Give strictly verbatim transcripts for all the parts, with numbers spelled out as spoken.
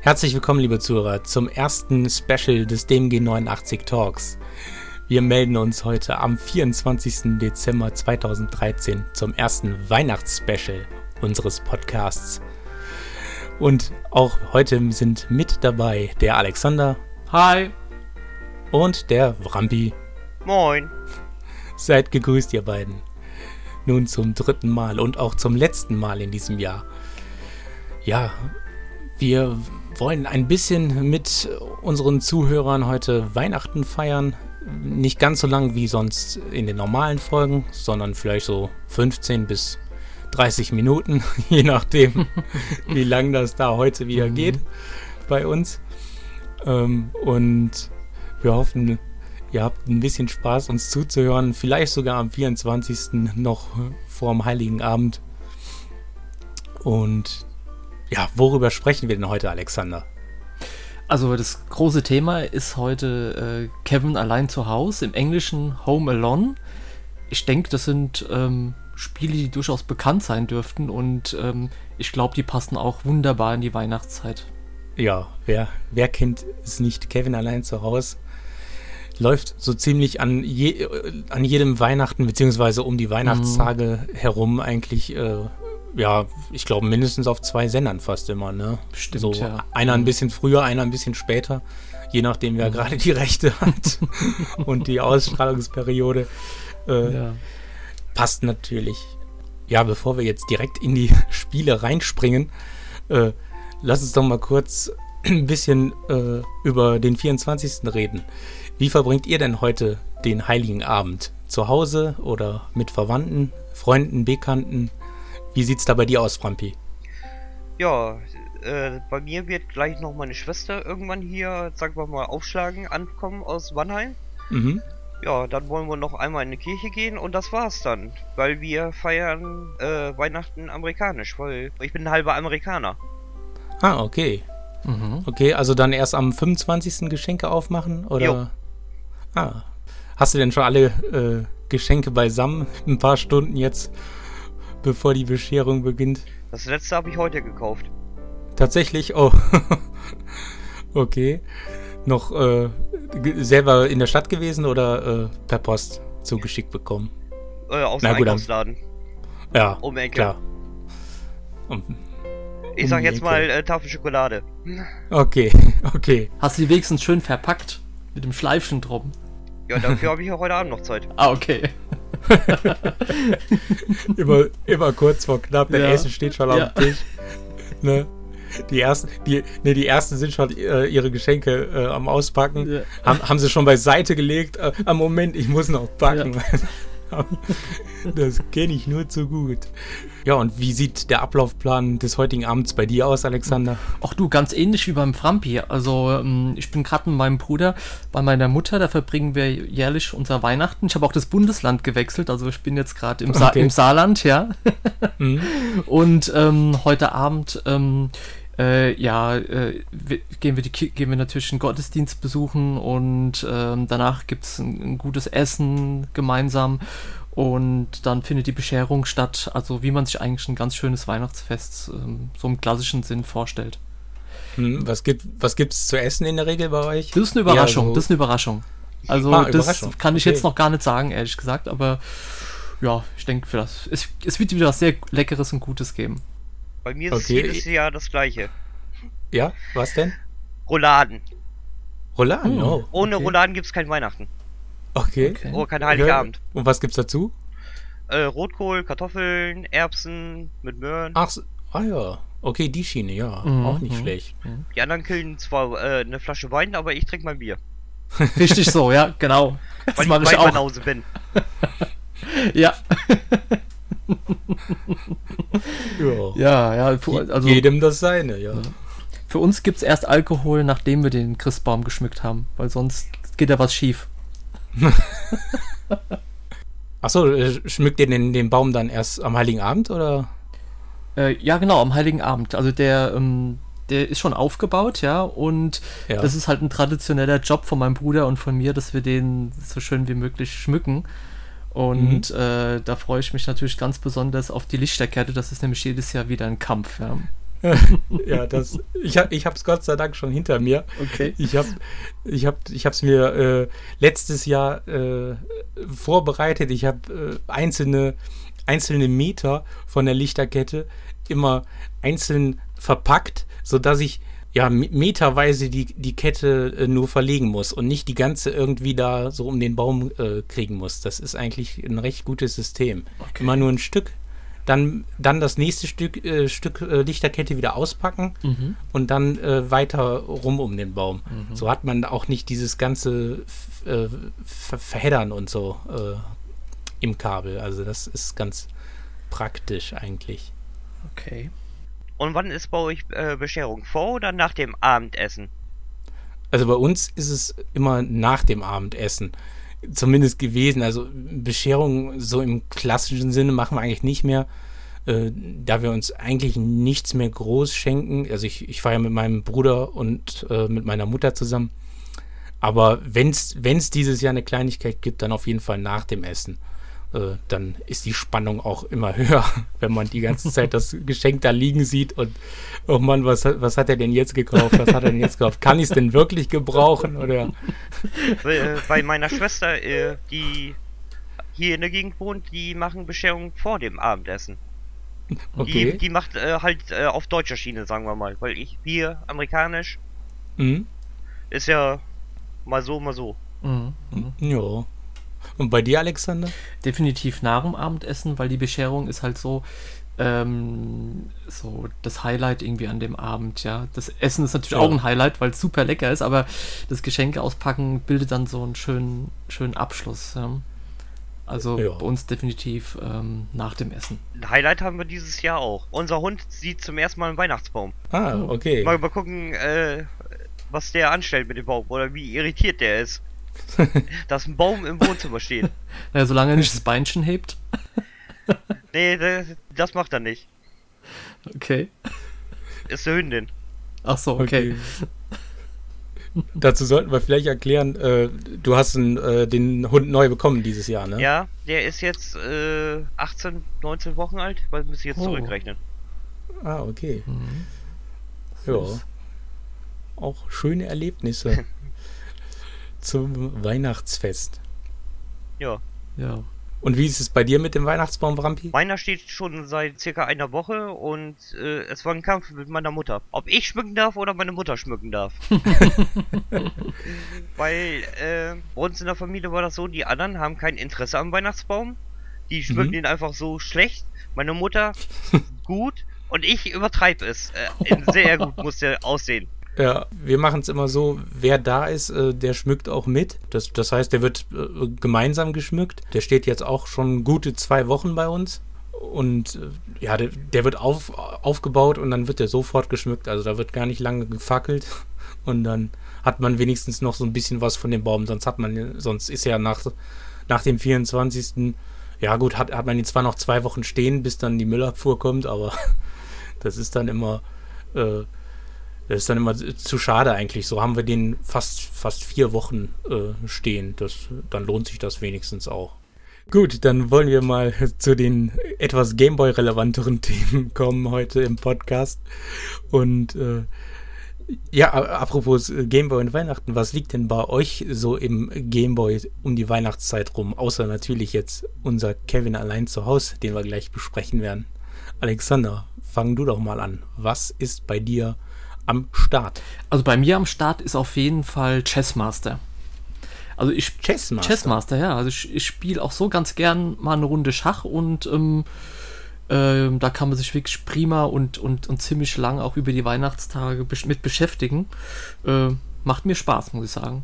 Herzlich willkommen, liebe Zuhörer, zum ersten Special des D M G neunundachtzig Talks. Wir melden uns heute am vierundzwanzigsten Dezember zweitausenddreizehn zum ersten Weihnachtsspecial unseres Podcasts. Und auch heute sind mit dabei der Alexander. Hi. Und der Wrampi. Moin. Seid gegrüßt, ihr beiden. Nun zum dritten Mal und auch zum letzten Mal in diesem Jahr. Ja, wir wollen ein bisschen mit unseren Zuhörern heute Weihnachten feiern. Nicht ganz so lang wie sonst in den normalen Folgen, sondern vielleicht so fünfzehn bis dreißig Minuten, je nachdem, wie lang das da heute wieder geht bei uns. Ähm, und wir hoffen, ihr habt ein bisschen Spaß, uns zuzuhören. Vielleicht sogar am vierundzwanzigsten noch vor dem Heiligen Abend. Und ja, worüber sprechen wir denn heute, Alexander? Also das große Thema ist heute äh, Kevin allein zu Hause, im Englischen Home Alone. Ich denke, das sind ähm, Spiele, die durchaus bekannt sein dürften und ähm, ich glaube, die passen auch wunderbar in die Weihnachtszeit. Ja, wer, wer kennt es nicht? Kevin allein zu Hause läuft so ziemlich an, je, an jedem Weihnachten beziehungsweise um die Weihnachtstage mhm. herum eigentlich, äh, ja, ich glaube mindestens auf zwei Sendern fast immer, ne? Stimmt, so, ja. Einer ein bisschen früher, einer ein bisschen später, je nachdem, wer mhm. gerade die Rechte hat und die Ausstrahlungsperiode. Äh, ja. Passt natürlich. Ja, bevor wir jetzt direkt in die Spiele reinspringen, äh, lass uns doch mal kurz ein bisschen äh, über den vierundzwanzigsten reden. Wie verbringt ihr denn heute den Heiligen Abend? Zu Hause oder mit Verwandten, Freunden, Bekannten? Wie sieht's da bei dir aus, Wrampi? Ja, äh, bei mir wird gleich noch meine Schwester irgendwann hier, sagen wir mal, aufschlagen, ankommen aus Mannheim. Mhm. Ja, dann wollen wir noch einmal in die Kirche gehen und das war's dann. Weil wir feiern äh, Weihnachten amerikanisch, weil ich bin ein halber Amerikaner. Ah, okay. Mhm. Okay, also dann erst am fünfundzwanzigsten Geschenke aufmachen, oder? Jo. Ah. Hast du denn schon alle äh, Geschenke beisammen? Ein paar Stunden jetzt, bevor die Bescherung beginnt? Das letzte habe ich heute gekauft. Tatsächlich? Oh. Okay. Noch äh, g- selber in der Stadt gewesen oder äh, per Post zugeschickt bekommen? Äh, aus dem Einkaufsladen. Ja, um die Ecke. Klar. Um, ich um sag die jetzt Ecke. mal äh, Tafel Schokolade. Okay, okay. Hast du die wenigstens schön verpackt? Mit dem Schleifchen drum? Ja, dafür habe ich ja heute Abend noch Zeit. Ah, okay. immer, immer kurz vor knapp, der Ja. Essen steht schon Ja. auf dem Tisch. Ne? Die ersten, die, ne, die ersten sind schon äh, ihre Geschenke äh, am Auspacken. Ja. Haben, haben sie schon beiseite gelegt. Äh, am Moment, ich muss noch packen. Ja. Das kenne ich nur zu gut. Ja, und wie sieht der Ablaufplan des heutigen Abends bei dir aus, Alexander? Ach du, ganz ähnlich wie beim Wrampi. Also ähm, ich bin gerade mit meinem Bruder bei meiner Mutter, da verbringen wir jährlich unser Weihnachten. Ich habe auch das Bundesland gewechselt, also ich bin jetzt gerade im, Sa- Okay. im Saarland, ja. Mhm. Und ähm, heute Abend, ähm, äh, ja, äh, wir, gehen, wir die, Ki- gehen wir natürlich einen Gottesdienst besuchen und ähm, danach gibt es ein, ein gutes Essen gemeinsam. Und dann findet die Bescherung statt, also wie man sich eigentlich ein ganz schönes Weihnachtsfest ähm, so im klassischen Sinn vorstellt. Hm, was gibt was gibt's zu essen in der Regel bei euch? Das ist eine Überraschung, Ja, so- das ist eine Überraschung. Also Ah, das Überraschung. kann ich Okay. jetzt noch gar nicht sagen, ehrlich gesagt, aber ja, ich denke, für das, es, es wird wieder was sehr Leckeres und Gutes geben. Bei mir ist Okay. es jedes Jahr das gleiche. Ja, was denn? Rouladen. Rouladen? Hm. Oh, Ohne okay. Rouladen gibt's kein Weihnachten. Okay. Okay. Oh, kein Heiligabend. Und was gibt's dazu? Äh, Rotkohl, Kartoffeln, Erbsen mit Möhren. Ach, so- ah ja. Okay, die Schiene, ja. Mhm, Auch nicht mhm. schlecht. Die anderen killen zwar äh, eine Flasche Wein, aber ich trinke mein Bier. Richtig so, ja, genau. Das Weil mache ich ich auch. Weinbanause bin. Ja. Ja. Ja, ja, für, Je- also Jedem das seine, ja. für uns gibt es erst Alkohol, nachdem wir den Christbaum geschmückt haben, weil sonst geht da was schief. Achso, äh, schmückt ihr den, den Baum dann erst am Heiligen Abend, oder? Äh, ja, genau, am Heiligen Abend. Also der, ähm, der ist schon aufgebaut, ja, und Ja. das ist halt ein traditioneller Job von meinem Bruder und von mir, dass wir den so schön wie möglich schmücken. Und mhm. äh, da freue ich mich natürlich ganz besonders auf die Lichterkette. Das ist nämlich jedes Jahr wieder ein Kampf, ja. Ja, das, ich, ich habe es Gott sei Dank schon hinter mir. Okay. Ich habe ich hab, ich es mir äh, letztes Jahr äh, vorbereitet. Ich habe äh, einzelne, einzelne Meter von der Lichterkette immer einzeln verpackt, sodass ich ja meterweise die, die Kette äh, nur verlegen muss und nicht die ganze irgendwie da so um den Baum äh, kriegen muss. Das ist eigentlich ein recht gutes System. Okay. Immer nur ein Stück. Dann, dann das nächste Stück, äh, Stück äh, Lichterkette wieder auspacken mhm. und dann äh, weiter rum um den Baum. Mhm. So hat man auch nicht dieses ganze äh, Ver- Verheddern und so äh, im Kabel. Also das ist ganz praktisch eigentlich. Okay. Und wann ist bei euch äh, Bescherung? Vor oder nach dem Abendessen? Also bei uns ist es immer nach dem Abendessen. Zumindest gewesen. Also Bescherung so im klassischen Sinne machen wir eigentlich nicht mehr, äh, da wir uns eigentlich nichts mehr groß schenken. Also ich, ich feiere mit meinem Bruder und äh, mit meiner Mutter zusammen. Aber wenn es dieses Jahr eine Kleinigkeit gibt, dann auf jeden Fall nach dem Essen. Äh, dann ist die Spannung auch immer höher, wenn man die ganze Zeit das Geschenk da liegen sieht und oh Mann, was, was hat er denn jetzt gekauft? Was hat er denn jetzt gekauft? Kann ich es denn wirklich gebrauchen? Oder? Bei meiner Schwester, äh, die hier in der Gegend wohnt, die machen Bescherung vor dem Abendessen. Okay. Die, die macht äh, halt äh, auf deutscher Schiene, sagen wir mal. Weil ich, Bier, amerikanisch, mhm. ist ja mal so, mal so. Mhm. Mhm. Ja. Und bei dir, Alexander? Definitiv nach dem Abendessen, weil die Bescherung ist halt so, ähm, so das Highlight irgendwie an dem Abend, ja. Das Essen ist natürlich ja. auch ein Highlight, weil es super lecker ist, aber das Geschenke auspacken bildet dann so einen schönen, schönen Abschluss. Ja. Also ja. bei uns definitiv ähm, nach dem Essen. Ein Highlight haben wir dieses Jahr auch. Unser Hund sieht zum ersten Mal einen Weihnachtsbaum. Ah, okay. Mal, mal gucken, äh, was der anstellt mit dem Baum oder wie irritiert der ist. Dass ein Baum im Wohnzimmer steht. Naja, solange er nicht das Beinchen hebt. Nee, das, das macht er nicht. Okay. Ist eine Hündin. Ach so, okay. okay. Dazu sollten wir vielleicht erklären, äh, du hast einen, äh, den Hund neu bekommen dieses Jahr, ne? Ja, der ist jetzt äh, achtzehn, neunzehn Wochen alt, weil muss ich jetzt oh. zurückrechnen. Ah, okay. Mhm. Ja. Auch schöne Erlebnisse. Zum Weihnachtsfest. Ja. Ja. Und wie ist es bei dir mit dem Weihnachtsbaum, Wrampi? Meiner steht schon seit circa einer Woche und äh, es war ein Kampf mit meiner Mutter. Ob ich schmücken darf oder meine Mutter schmücken darf. Weil äh, bei uns in der Familie war das so, die anderen haben kein Interesse am Weihnachtsbaum. Die schmücken mhm. ihn einfach so schlecht. Meine Mutter gut und ich übertreibe es. Äh, sehr gut muss der aussehen. Ja, wir machen es immer so, wer da ist, äh, der schmückt auch mit. Das, das heißt, der wird äh, gemeinsam geschmückt. Der steht jetzt auch schon gute zwei Wochen bei uns. Und äh, ja, der, der wird auf, aufgebaut und dann wird der sofort geschmückt. Also da wird gar nicht lange gefackelt. Und dann hat man wenigstens noch so ein bisschen was von dem Baum. Sonst hat man, sonst ist ja nach, nach dem vierundzwanzigsten Ja gut, hat, hat man ihn zwar noch zwei Wochen stehen, bis dann die Müllabfuhr kommt, aber das ist dann immer... Äh, Das ist dann immer zu schade eigentlich. So haben wir den fast, fast vier Wochen äh, stehen. Das, dann lohnt sich das wenigstens auch. Gut, dann wollen wir mal zu den etwas Gameboy-relevanteren Themen kommen heute im Podcast. Und äh, ja, apropos Gameboy und Weihnachten, was liegt denn bei euch so im Gameboy um die Weihnachtszeit rum? Außer natürlich jetzt unser Kevin allein zu Hause, den wir gleich besprechen werden. Alexander, fang du doch mal an. Was ist bei dir am Start? Also bei mir am Start ist auf jeden Fall Chessmaster. Also ich Chessmaster? Chessmaster, ja. Also ich, ich spiele auch so ganz gern mal eine Runde Schach und ähm, äh, da kann man sich wirklich prima und, und, und ziemlich lang auch über die Weihnachtstage besch- mit beschäftigen. Äh, macht mir Spaß, muss ich sagen.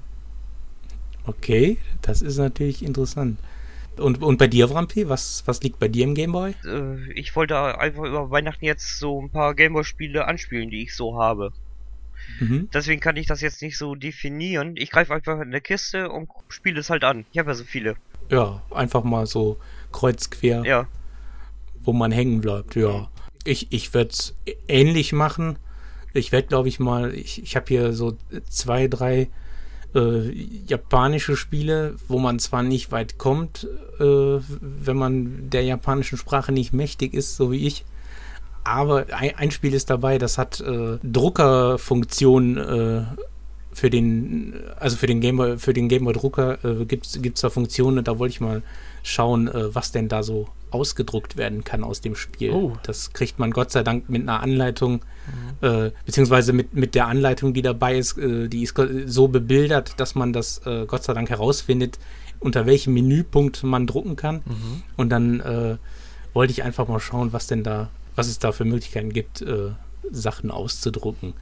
Okay, das ist natürlich interessant. Und, und bei dir, Wrampi, was, was liegt bei dir im Gameboy? Äh, ich wollte einfach über Weihnachten jetzt so ein paar Gameboy-Spiele anspielen, die ich so habe. Mhm. Deswegen kann ich das jetzt nicht so definieren. Ich greife einfach in eine Kiste und spiele es halt an. Ich habe ja so viele. Ja, einfach mal so kreuz quer. Ja. Wo man hängen bleibt, ja. Ich, ich werde es ähnlich machen. Ich werde, glaube ich, mal, ich, ich habe hier so zwei, drei Äh, japanische Spiele, wo man zwar nicht weit kommt, äh, wenn man der japanischen Sprache nicht mächtig ist, so wie ich, aber ein, ein Spiel ist dabei, das hat äh, Druckerfunktion äh, für den, also für den Gameboy, für den Gameboy Drucker äh, gibt es da Funktionen, da wollte ich mal schauen, äh, was denn da so ausgedruckt werden kann aus dem Spiel. Oh. Das kriegt man Gott sei Dank mit einer Anleitung, mhm. äh, beziehungsweise mit, mit der Anleitung, die dabei ist, äh, die ist so bebildert, dass man das äh, Gott sei Dank herausfindet, unter welchem Menüpunkt man drucken kann. Mhm. Und dann äh, wollte ich einfach mal schauen, was denn da, was es da für Möglichkeiten gibt, äh, Sachen auszudrucken.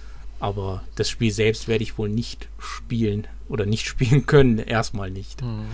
Aber das Spiel selbst werde ich wohl nicht spielen oder nicht spielen können, erstmal nicht. Mhm.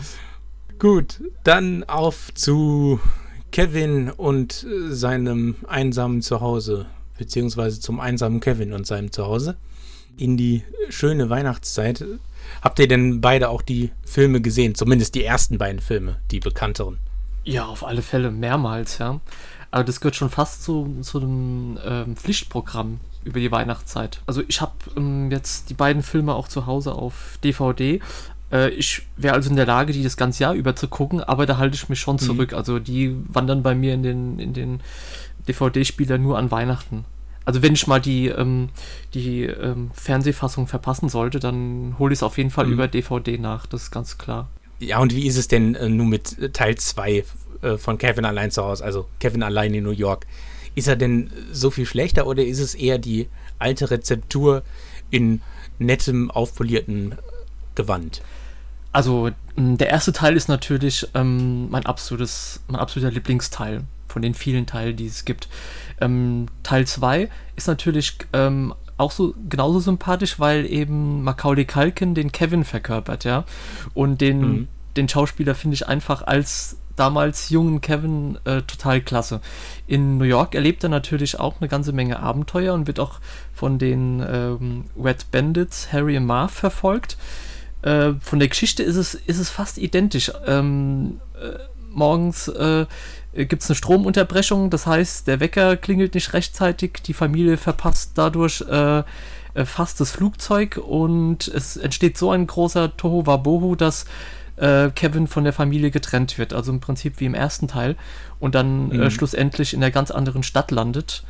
Gut, dann auf zu Kevin und seinem einsamen Zuhause, beziehungsweise zum einsamen Kevin und seinem Zuhause in die schöne Weihnachtszeit. Habt ihr denn beide auch die Filme gesehen? Zumindest die ersten beiden Filme, die bekannteren. Ja, auf alle Fälle, mehrmals, ja. Aber das gehört schon fast zu, zu einem ähm, Pflichtprogramm über die Weihnachtszeit. Also ich habe ähm, jetzt die beiden Filme auch zu Hause auf D V D. Äh, ich wäre also in der Lage, die das ganze Jahr über zu gucken, aber da halte ich mich schon zurück. Mhm. Also die wandern bei mir in den, in den D V D-Spieler nur an Weihnachten. Also wenn ich mal die, ähm, die ähm, Fernsehfassung verpassen sollte, dann hole ich es auf jeden Fall mhm. über D V D nach, das ist ganz klar. Ja, und wie ist es denn äh, nun mit Teil zwei äh, von Kevin allein zu Hause, also Kevin allein in New York? Ist er denn so viel schlechter oder ist es eher die alte Rezeptur in nettem, aufpolierten Gewand? Also der erste Teil ist natürlich ähm, mein absolutes, mein absoluter Lieblingsteil von den vielen Teilen, die es gibt. Ähm, Teil zwei ist natürlich ähm, auch so genauso sympathisch, weil eben Macaulay Culkin den Kevin verkörpert, ja. Und den, mhm. den Schauspieler finde ich einfach als damals jungen Kevin äh, total klasse. In New York erlebt er natürlich auch eine ganze Menge Abenteuer und wird auch von den ähm, Wet Bandits, Harry und Marv, verfolgt. Äh, von der Geschichte ist es, ist es fast identisch. Ähm, äh, morgens äh, gibt es eine Stromunterbrechung, das heißt, der Wecker klingelt nicht rechtzeitig, die Familie verpasst dadurch äh, fast das Flugzeug und es entsteht so ein großer Tohuwabohu, dass äh, Kevin von der Familie getrennt wird, also im Prinzip wie im ersten Teil und dann mhm. äh, schlussendlich in einer ganz anderen Stadt landet.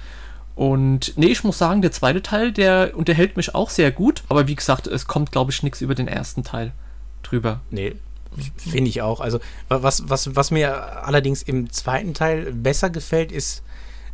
Und nee, ich muss sagen, der zweite Teil, der unterhält mich auch sehr gut, aber wie gesagt, es kommt, glaube ich, nichts über den ersten Teil drüber. Nee, finde ich auch. Also was, was, was mir allerdings im zweiten Teil besser gefällt, ist,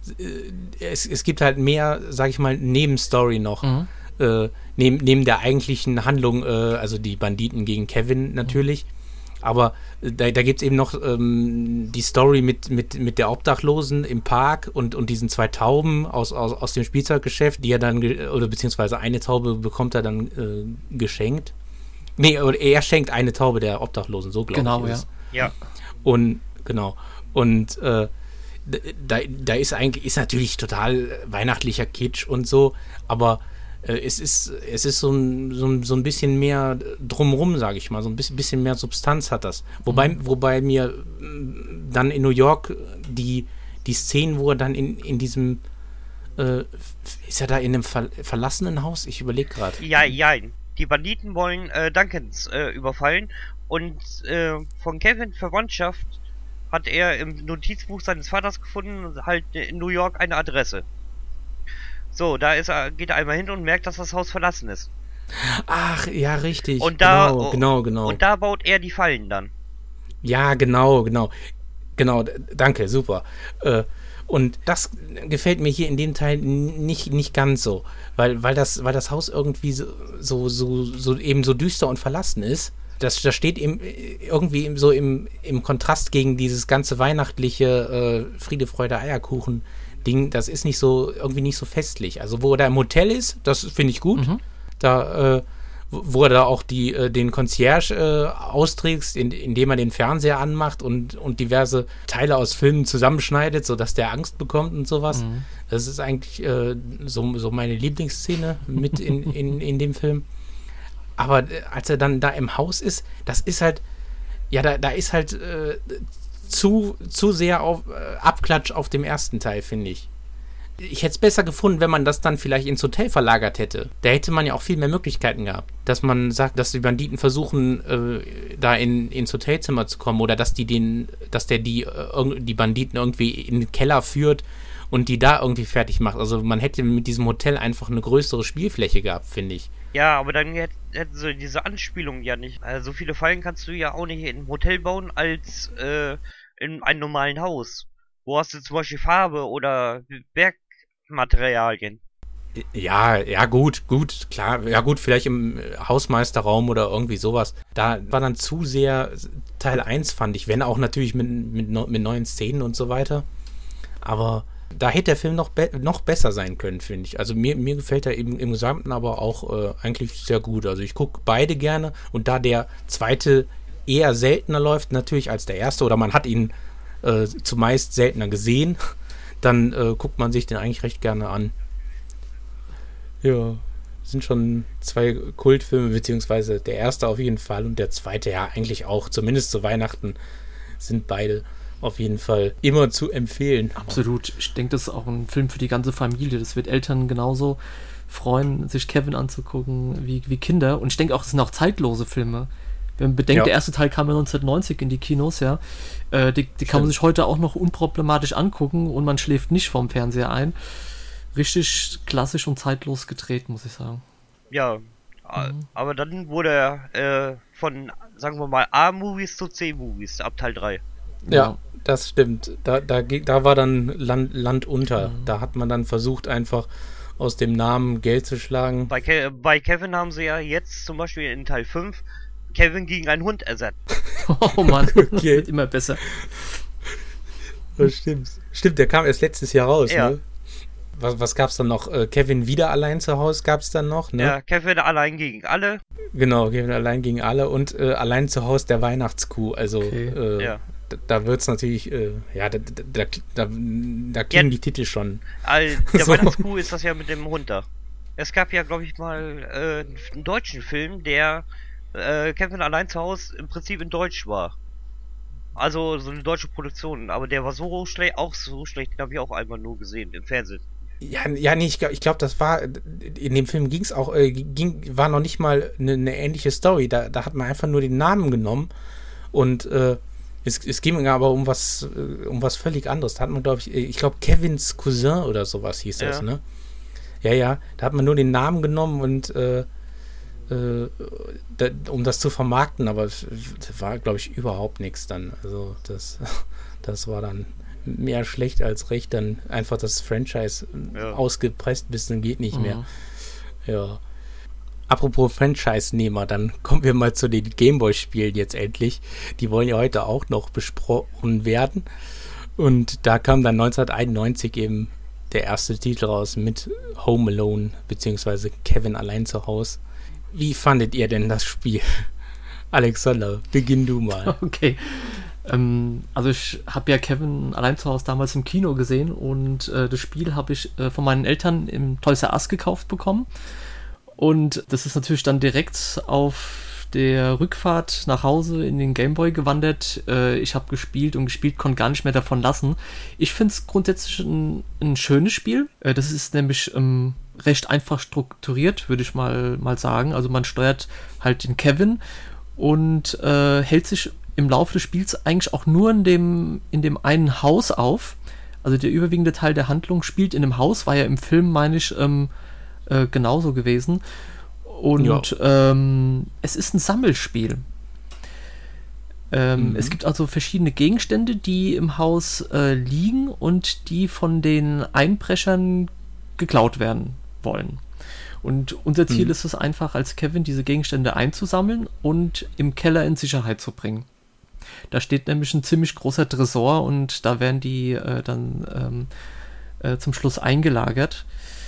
äh, es, es gibt halt mehr, sag ich mal, Nebenstory noch. Mhm. Äh, neben, neben der eigentlichen Handlung, äh, also die Banditen gegen Kevin natürlich. Mhm. Aber da, da gibt es eben noch ähm, die Story mit, mit, mit der Obdachlosen im Park und, und diesen zwei Tauben aus, aus, aus dem Spielzeuggeschäft, die er dann, ge- oder beziehungsweise eine Taube bekommt er dann äh, geschenkt. Nee, oder er schenkt eine Taube der Obdachlosen, so glaube genau, ich. Genau, ja. ja. Und, genau. Und äh, da, da ist eigentlich, ist natürlich total weihnachtlicher Kitsch und so, aber Es ist, es ist so ein, so, ein, so ein bisschen mehr drumrum, sage ich mal. So ein bisschen, bisschen mehr Substanz hat das. Wobei, mhm. wobei mir dann in New York die, die Szenen, wo er dann in, in diesem äh, ist er da in einem ver- verlassenen Haus? Ich überlege gerade. Ja, ja. Die Banditen wollen äh, Duncans äh, überfallen und äh, von Kevin Verwandtschaft hat er im Notizbuch seines Vaters gefunden, halt in New York eine Adresse. So, da ist er, geht er einmal hin und merkt, dass das Haus verlassen ist. Ach, ja, richtig. Und da, genau, genau, genau. Und da baut er die Fallen dann. Ja, genau, genau. Genau, danke, super. Äh, und das gefällt mir hier in dem Teil nicht, nicht ganz so. Weil, weil, das, weil das Haus irgendwie so, so, so, so eben so düster und verlassen ist. Das, das steht eben irgendwie so im, im Kontrast gegen dieses ganze weihnachtliche äh, Friede, Freude, Eierkuchen Ding, das ist nicht so, irgendwie nicht so festlich. Also wo er da im Hotel ist, das finde ich gut. Mhm. Da, äh, wo er da auch die, äh, den Concierge äh, austrickst, in, indem er den Fernseher anmacht und, und diverse Teile aus Filmen zusammenschneidet, sodass der Angst bekommt und sowas. Mhm. Das ist eigentlich äh, so, so meine Lieblingsszene mit in, in, in dem Film. Aber äh, als er dann da im Haus ist, das ist halt, ja, da, da ist halt äh, zu, zu sehr auf, äh, Abklatsch auf dem ersten Teil, finde ich. Ich hätte es besser gefunden, wenn man das dann vielleicht ins Hotel verlagert hätte. Da hätte man ja auch viel mehr Möglichkeiten gehabt. Dass man sagt, dass die Banditen versuchen, äh, da in, ins Hotelzimmer zu kommen oder dass die den, dass der die, äh, die Banditen irgendwie in den Keller führt und die da irgendwie fertig macht. Also man hätte mit diesem Hotel einfach eine größere Spielfläche gehabt, finde ich. Ja, aber dann hätten sie diese Anspielung ja nicht. Also so viele Fallen kannst du ja auch nicht in einem Hotel bauen als äh, in einem normalen Haus. Wo hast du zum Beispiel Farbe oder Bergmaterialien? Ja, ja gut, gut, klar. Ja gut, vielleicht im Hausmeisterraum oder irgendwie sowas. Da war dann zu sehr Teil eins, fand ich. Wenn auch natürlich mit, mit, mit neuen Szenen und so weiter. Aber da hätte der Film noch, be- noch besser sein können, finde ich. Also mir, mir gefällt er eben im Gesamten aber auch äh, eigentlich sehr gut. Also ich gucke beide gerne. Und da der zweite eher seltener läuft natürlich als der erste, oder man hat ihn äh, zumeist seltener gesehen, dann äh, guckt man sich den eigentlich recht gerne an. Ja, sind schon zwei Kultfilme, beziehungsweise der erste auf jeden Fall und der zweite ja eigentlich auch, zumindest zu Weihnachten sind beide auf jeden Fall immer zu empfehlen. Absolut. Ich denke, das ist auch ein Film für die ganze Familie. Das wird Eltern genauso freuen, sich Kevin anzugucken wie, wie Kinder. Und ich denke auch, das sind auch zeitlose Filme. Wenn man bedenkt, ja. Der erste Teil kam ja neunzehnhundertneunzig in die Kinos, ja. Äh, die die kann man sich heute auch noch unproblematisch angucken und man schläft nicht vorm Fernseher ein. Richtig klassisch und zeitlos gedreht, muss ich sagen. Ja, mhm. aber dann wurde er äh, von, sagen wir mal, A-Movies zu C-Movies ab Teil drei. Ja, ja, das stimmt. Da, da, da war dann Land, Land unter. Mhm. Da hat man dann versucht, einfach aus dem Namen Geld zu schlagen. Bei, Ke- bei Kevin haben sie ja jetzt zum Beispiel in Teil fünf Kevin gegen einen Hund ersetzt. Oh Mann, okay. Wird immer besser. Das stimmt. Stimmt, der kam erst letztes Jahr raus, ja. Ne? Was, was gab's dann noch? Äh, Kevin wieder allein zu Hause gab's dann noch, ne? Ja, Kevin allein gegen alle. Genau, Kevin allein gegen alle und äh, allein zu Hause der Weihnachtskuh. Also okay. äh, ja. da, da wird's natürlich, äh, ja, da, da, da, da klingen ja, die Titel schon. All, der so. Weihnachtskuh ist das ja mit dem Hund da. Es gab ja, glaube ich, mal äh, einen deutschen Film, der äh, Kevin allein zu Hause im Prinzip in Deutsch war. Also so eine deutsche Produktion, aber der war so schlecht, auch so schlecht, den habe ich auch einmal nur gesehen im Fernsehen. Ja, ja, nee, ich glaube, ich glaub, das war, in dem Film ging's auch, äh, ging, war noch nicht mal eine, eine ähnliche Story. Da, da hat man einfach nur den Namen genommen und äh, es, es ging aber um was, äh, um was völlig anderes. Da hat man, glaube ich, ich glaube, Kevins Cousin oder sowas hieß das, ja. ne? Ja, ja, da hat man nur den Namen genommen und äh, äh, da, um das zu vermarkten, aber das war, glaube ich, überhaupt nichts dann. Also das, das war dann mehr schlecht als recht, dann einfach das Franchise ja. ausgepresst bis dann geht nicht mhm. mehr. Ja. Apropos Franchise-Nehmer, dann kommen wir mal zu den Gameboy-Spielen jetzt endlich. Die wollen ja heute auch noch besprochen werden. Und da kam dann neunzehnhunderteinundneunzig eben der erste Titel raus mit Home Alone, beziehungsweise Kevin allein zu Hause. Wie fandet ihr denn das Spiel? Alexander, beginn du mal. Okay. Ähm, also ich habe ja Kevin allein zu Hause damals im Kino gesehen und äh, das Spiel habe ich äh, von meinen Eltern im Toys R Us gekauft bekommen. Und das ist natürlich dann direkt auf der Rückfahrt nach Hause in den Gameboy gewandert. Äh, ich habe gespielt und gespielt, konnte gar nicht mehr davon lassen. Ich finde es grundsätzlich ein, ein schönes Spiel. Äh, das ist nämlich ähm, recht einfach strukturiert, würde ich mal, mal sagen. Also man steuert halt den Kevin und äh, hält sich im Laufe des Spiels eigentlich auch nur in dem, in dem einen Haus auf. Also der überwiegende Teil der Handlung spielt in dem Haus, war ja im Film, meine ich, ähm, äh, genauso gewesen. Und ja. ähm, es ist ein Sammelspiel. Ähm, mhm. Es gibt also verschiedene Gegenstände, die im Haus äh, liegen und die von den Einbrechern geklaut werden wollen. Und unser Ziel mhm. ist es einfach, als Kevin diese Gegenstände einzusammeln und im Keller in Sicherheit zu bringen. Da steht nämlich ein ziemlich großer Tresor und da werden die äh, dann ähm, äh, zum Schluss eingelagert.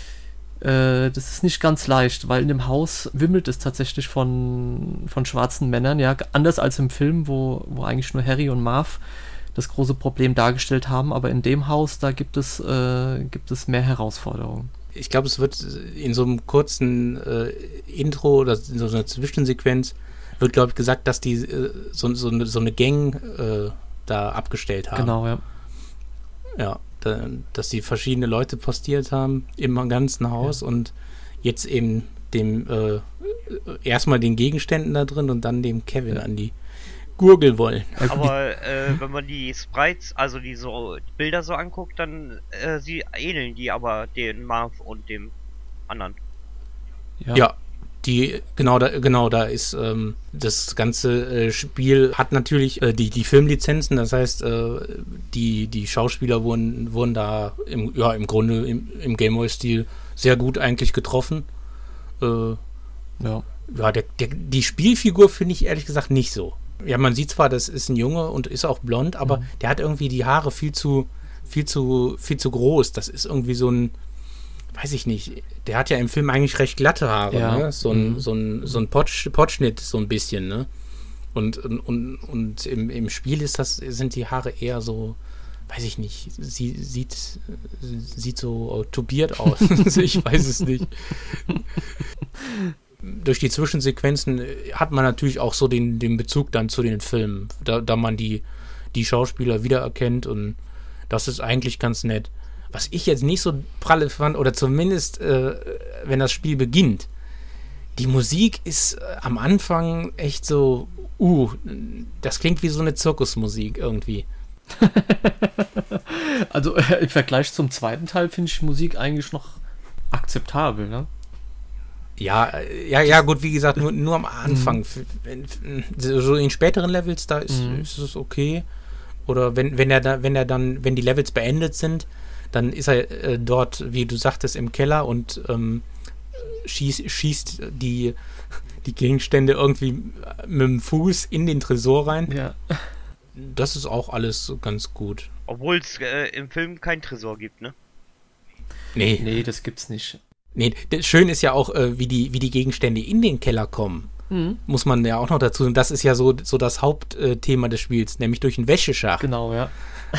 Äh, das ist nicht ganz leicht, weil in dem Haus wimmelt es tatsächlich von, von schwarzen Männern, ja, anders als im Film, wo, wo eigentlich nur Harry und Marv das große Problem dargestellt haben, aber in dem Haus, da gibt es, äh, gibt es mehr Herausforderungen. Ich glaube, es wird in so einem kurzen äh, Intro oder in so einer Zwischensequenz wird, glaube ich, gesagt, dass die äh, so, so, eine, so eine Gang äh, da abgestellt haben. Genau, ja. Ja, da, dass sie verschiedene Leute postiert haben im ganzen Haus ja. und jetzt eben dem äh, erstmal den Gegenständen da drin und dann dem Kevin ja. an die Gurgel wollen. Aber äh, wenn man die Sprites, also die so Bilder so anguckt, dann äh, sie ähneln die aber den Marv und dem anderen. Ja, ja die genau da genau da ist ähm, das ganze äh, Spiel hat natürlich äh, die die Filmlizenzen, das heißt äh, die die Schauspieler wurden wurden da im ja im Grunde im, im Gameboy-Stil sehr gut eigentlich getroffen. Äh, ja, ja der, der, die Spielfigur finde ich ehrlich gesagt nicht so. Ja, man sieht zwar, das ist ein Junge und ist auch blond, aber mhm. der hat irgendwie die Haare viel zu, viel zu, viel zu groß. Das ist irgendwie so ein, weiß ich nicht, der hat ja im Film eigentlich recht glatte Haare, ja. ne? So ein, mhm. so ein, so ein Potsch, Potschnitt, so ein bisschen, ne? Und, und, und, und im, im Spiel ist das, sind die Haare eher so, weiß ich nicht, sie sieht, sieht so tubiert aus. Ich weiß es nicht. Durch die Zwischensequenzen hat man natürlich auch so den, den Bezug dann zu den Filmen, da, da man die, die Schauspieler wiedererkennt und das ist eigentlich ganz nett. Was ich jetzt nicht so pralle fand, oder zumindest, äh, wenn das Spiel beginnt, die Musik ist äh, am Anfang echt so, uh, das klingt wie so eine Zirkusmusik irgendwie. Also äh, im Vergleich zum zweiten Teil finde ich Musik eigentlich noch akzeptabel, ne? Ja, ja, ja, gut, wie gesagt, nur, nur am Anfang. Mhm. So in späteren Levels, da ist, mhm. ist es okay. Oder wenn, wenn er da, wenn er dann, wenn die Levels beendet sind, dann ist er äh, dort, wie du sagtest, im Keller und ähm, schießt, schießt die, die Gegenstände irgendwie mit dem Fuß in den Tresor rein. Ja. Das ist auch alles ganz gut. Obwohl es äh, im Film keinen Tresor gibt, ne? Nee. Nee, das gibt's nicht. Nee, schön ist ja auch, äh, wie die, wie die Gegenstände in den Keller kommen. Mhm. Muss man ja auch noch dazu sagen. Das ist ja so, so das Hauptthema äh, des Spiels, nämlich durch einen Wäscheschacht. Genau, ja.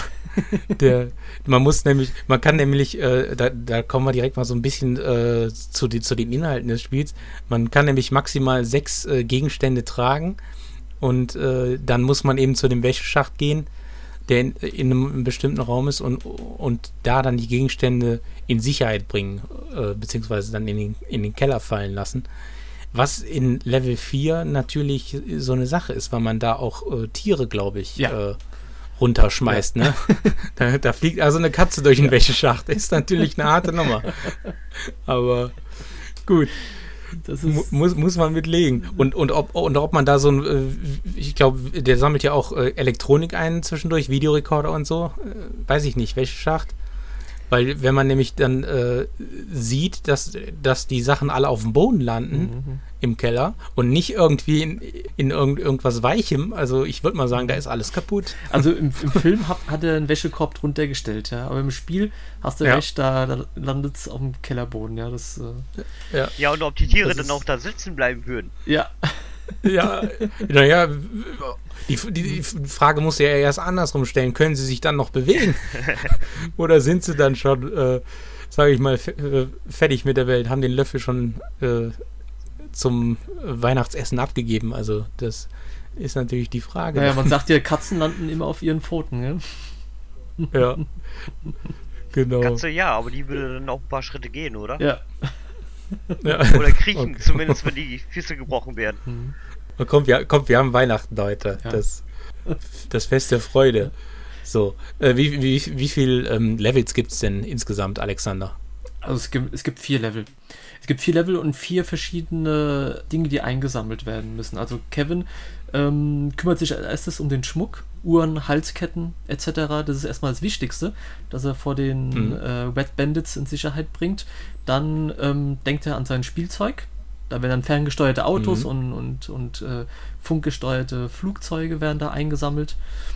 Der, man muss nämlich, man kann nämlich, äh, da, da kommen wir direkt mal so ein bisschen äh, zu, die, zu den Inhalten des Spiels. Man kann nämlich maximal sechs äh, Gegenstände tragen und äh, dann muss man eben zu dem Wäscheschacht gehen, der in, in einem bestimmten Raum ist und, und da dann die Gegenstände in Sicherheit bringen, äh, beziehungsweise dann in den, in den Keller fallen lassen. Was in Level vier natürlich so eine Sache ist, weil man da auch äh, Tiere, glaube ich, ja. äh, runterschmeißt. Ja. Ne? da, da fliegt also eine Katze durch den ja. Wäscheschacht. Ist natürlich eine harte Nummer. Aber gut. Das ist muss, muss man mitlegen. Und, und, ob, und ob man da so ein, äh, ich glaube, der sammelt ja auch äh, Elektronik ein zwischendurch, Videorekorder und so. Äh, weiß ich nicht, Wäscheschacht. Weil wenn man nämlich dann äh, sieht, dass, dass die Sachen alle auf dem Boden landen mhm. im Keller und nicht irgendwie in, in irgend, irgendwas Weichem, also ich würde mal sagen, da ist alles kaputt. Also im, im Film hat, hat er einen Wäschekorb drunter gestellt, ja, aber im Spiel hast du ja. recht, da, da landet es auf dem Kellerboden, ja. Das, äh, ja. ja, und ob die Tiere dann auch da sitzen bleiben würden. Ja. Ja, naja, die, die, die Frage muss ja erst andersrum stellen. Können sie sich dann noch bewegen? Oder sind sie dann schon, äh, sage ich mal, f- äh, fertig mit der Welt, haben den Löffel schon äh, zum Weihnachtsessen abgegeben? Also das ist natürlich die Frage. Naja, man sagt ja, Katzen landen immer auf ihren Pfoten, ja? Ja, genau. Katze ja, aber die würde dann auch ein paar Schritte gehen, oder? Ja. Ja. Oder kriechen, okay. Zumindest wenn die Füße gebrochen werden. Mhm. Kommt, wir, kommt, wir haben Weihnachten heute. Ja. Das, das Fest der Freude. So, äh, wie, wie, wie viele ähm, Levels gibt es denn insgesamt, Alexander? Also es gibt, es gibt vier Level. Es gibt vier Level und vier verschiedene Dinge, die eingesammelt werden müssen. Also Kevin ähm, kümmert sich als erstes um den Schmuck, Uhren, Halsketten et cetera. Das ist erstmal das Wichtigste, dass er vor den mhm. äh, Wet Bandits in Sicherheit bringt. Dann ähm, denkt er an sein Spielzeug. Da werden dann ferngesteuerte Autos mhm. und, und, und äh, funkgesteuerte Flugzeuge werden da eingesammelt.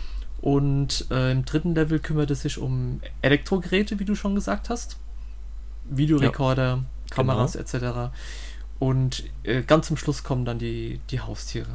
Und äh, im dritten Level kümmert er sich um Elektrogeräte, wie du schon gesagt hast. Videorekorder, ja, Kameras genau. et cetera. Und äh, ganz zum Schluss kommen dann die, die Haustiere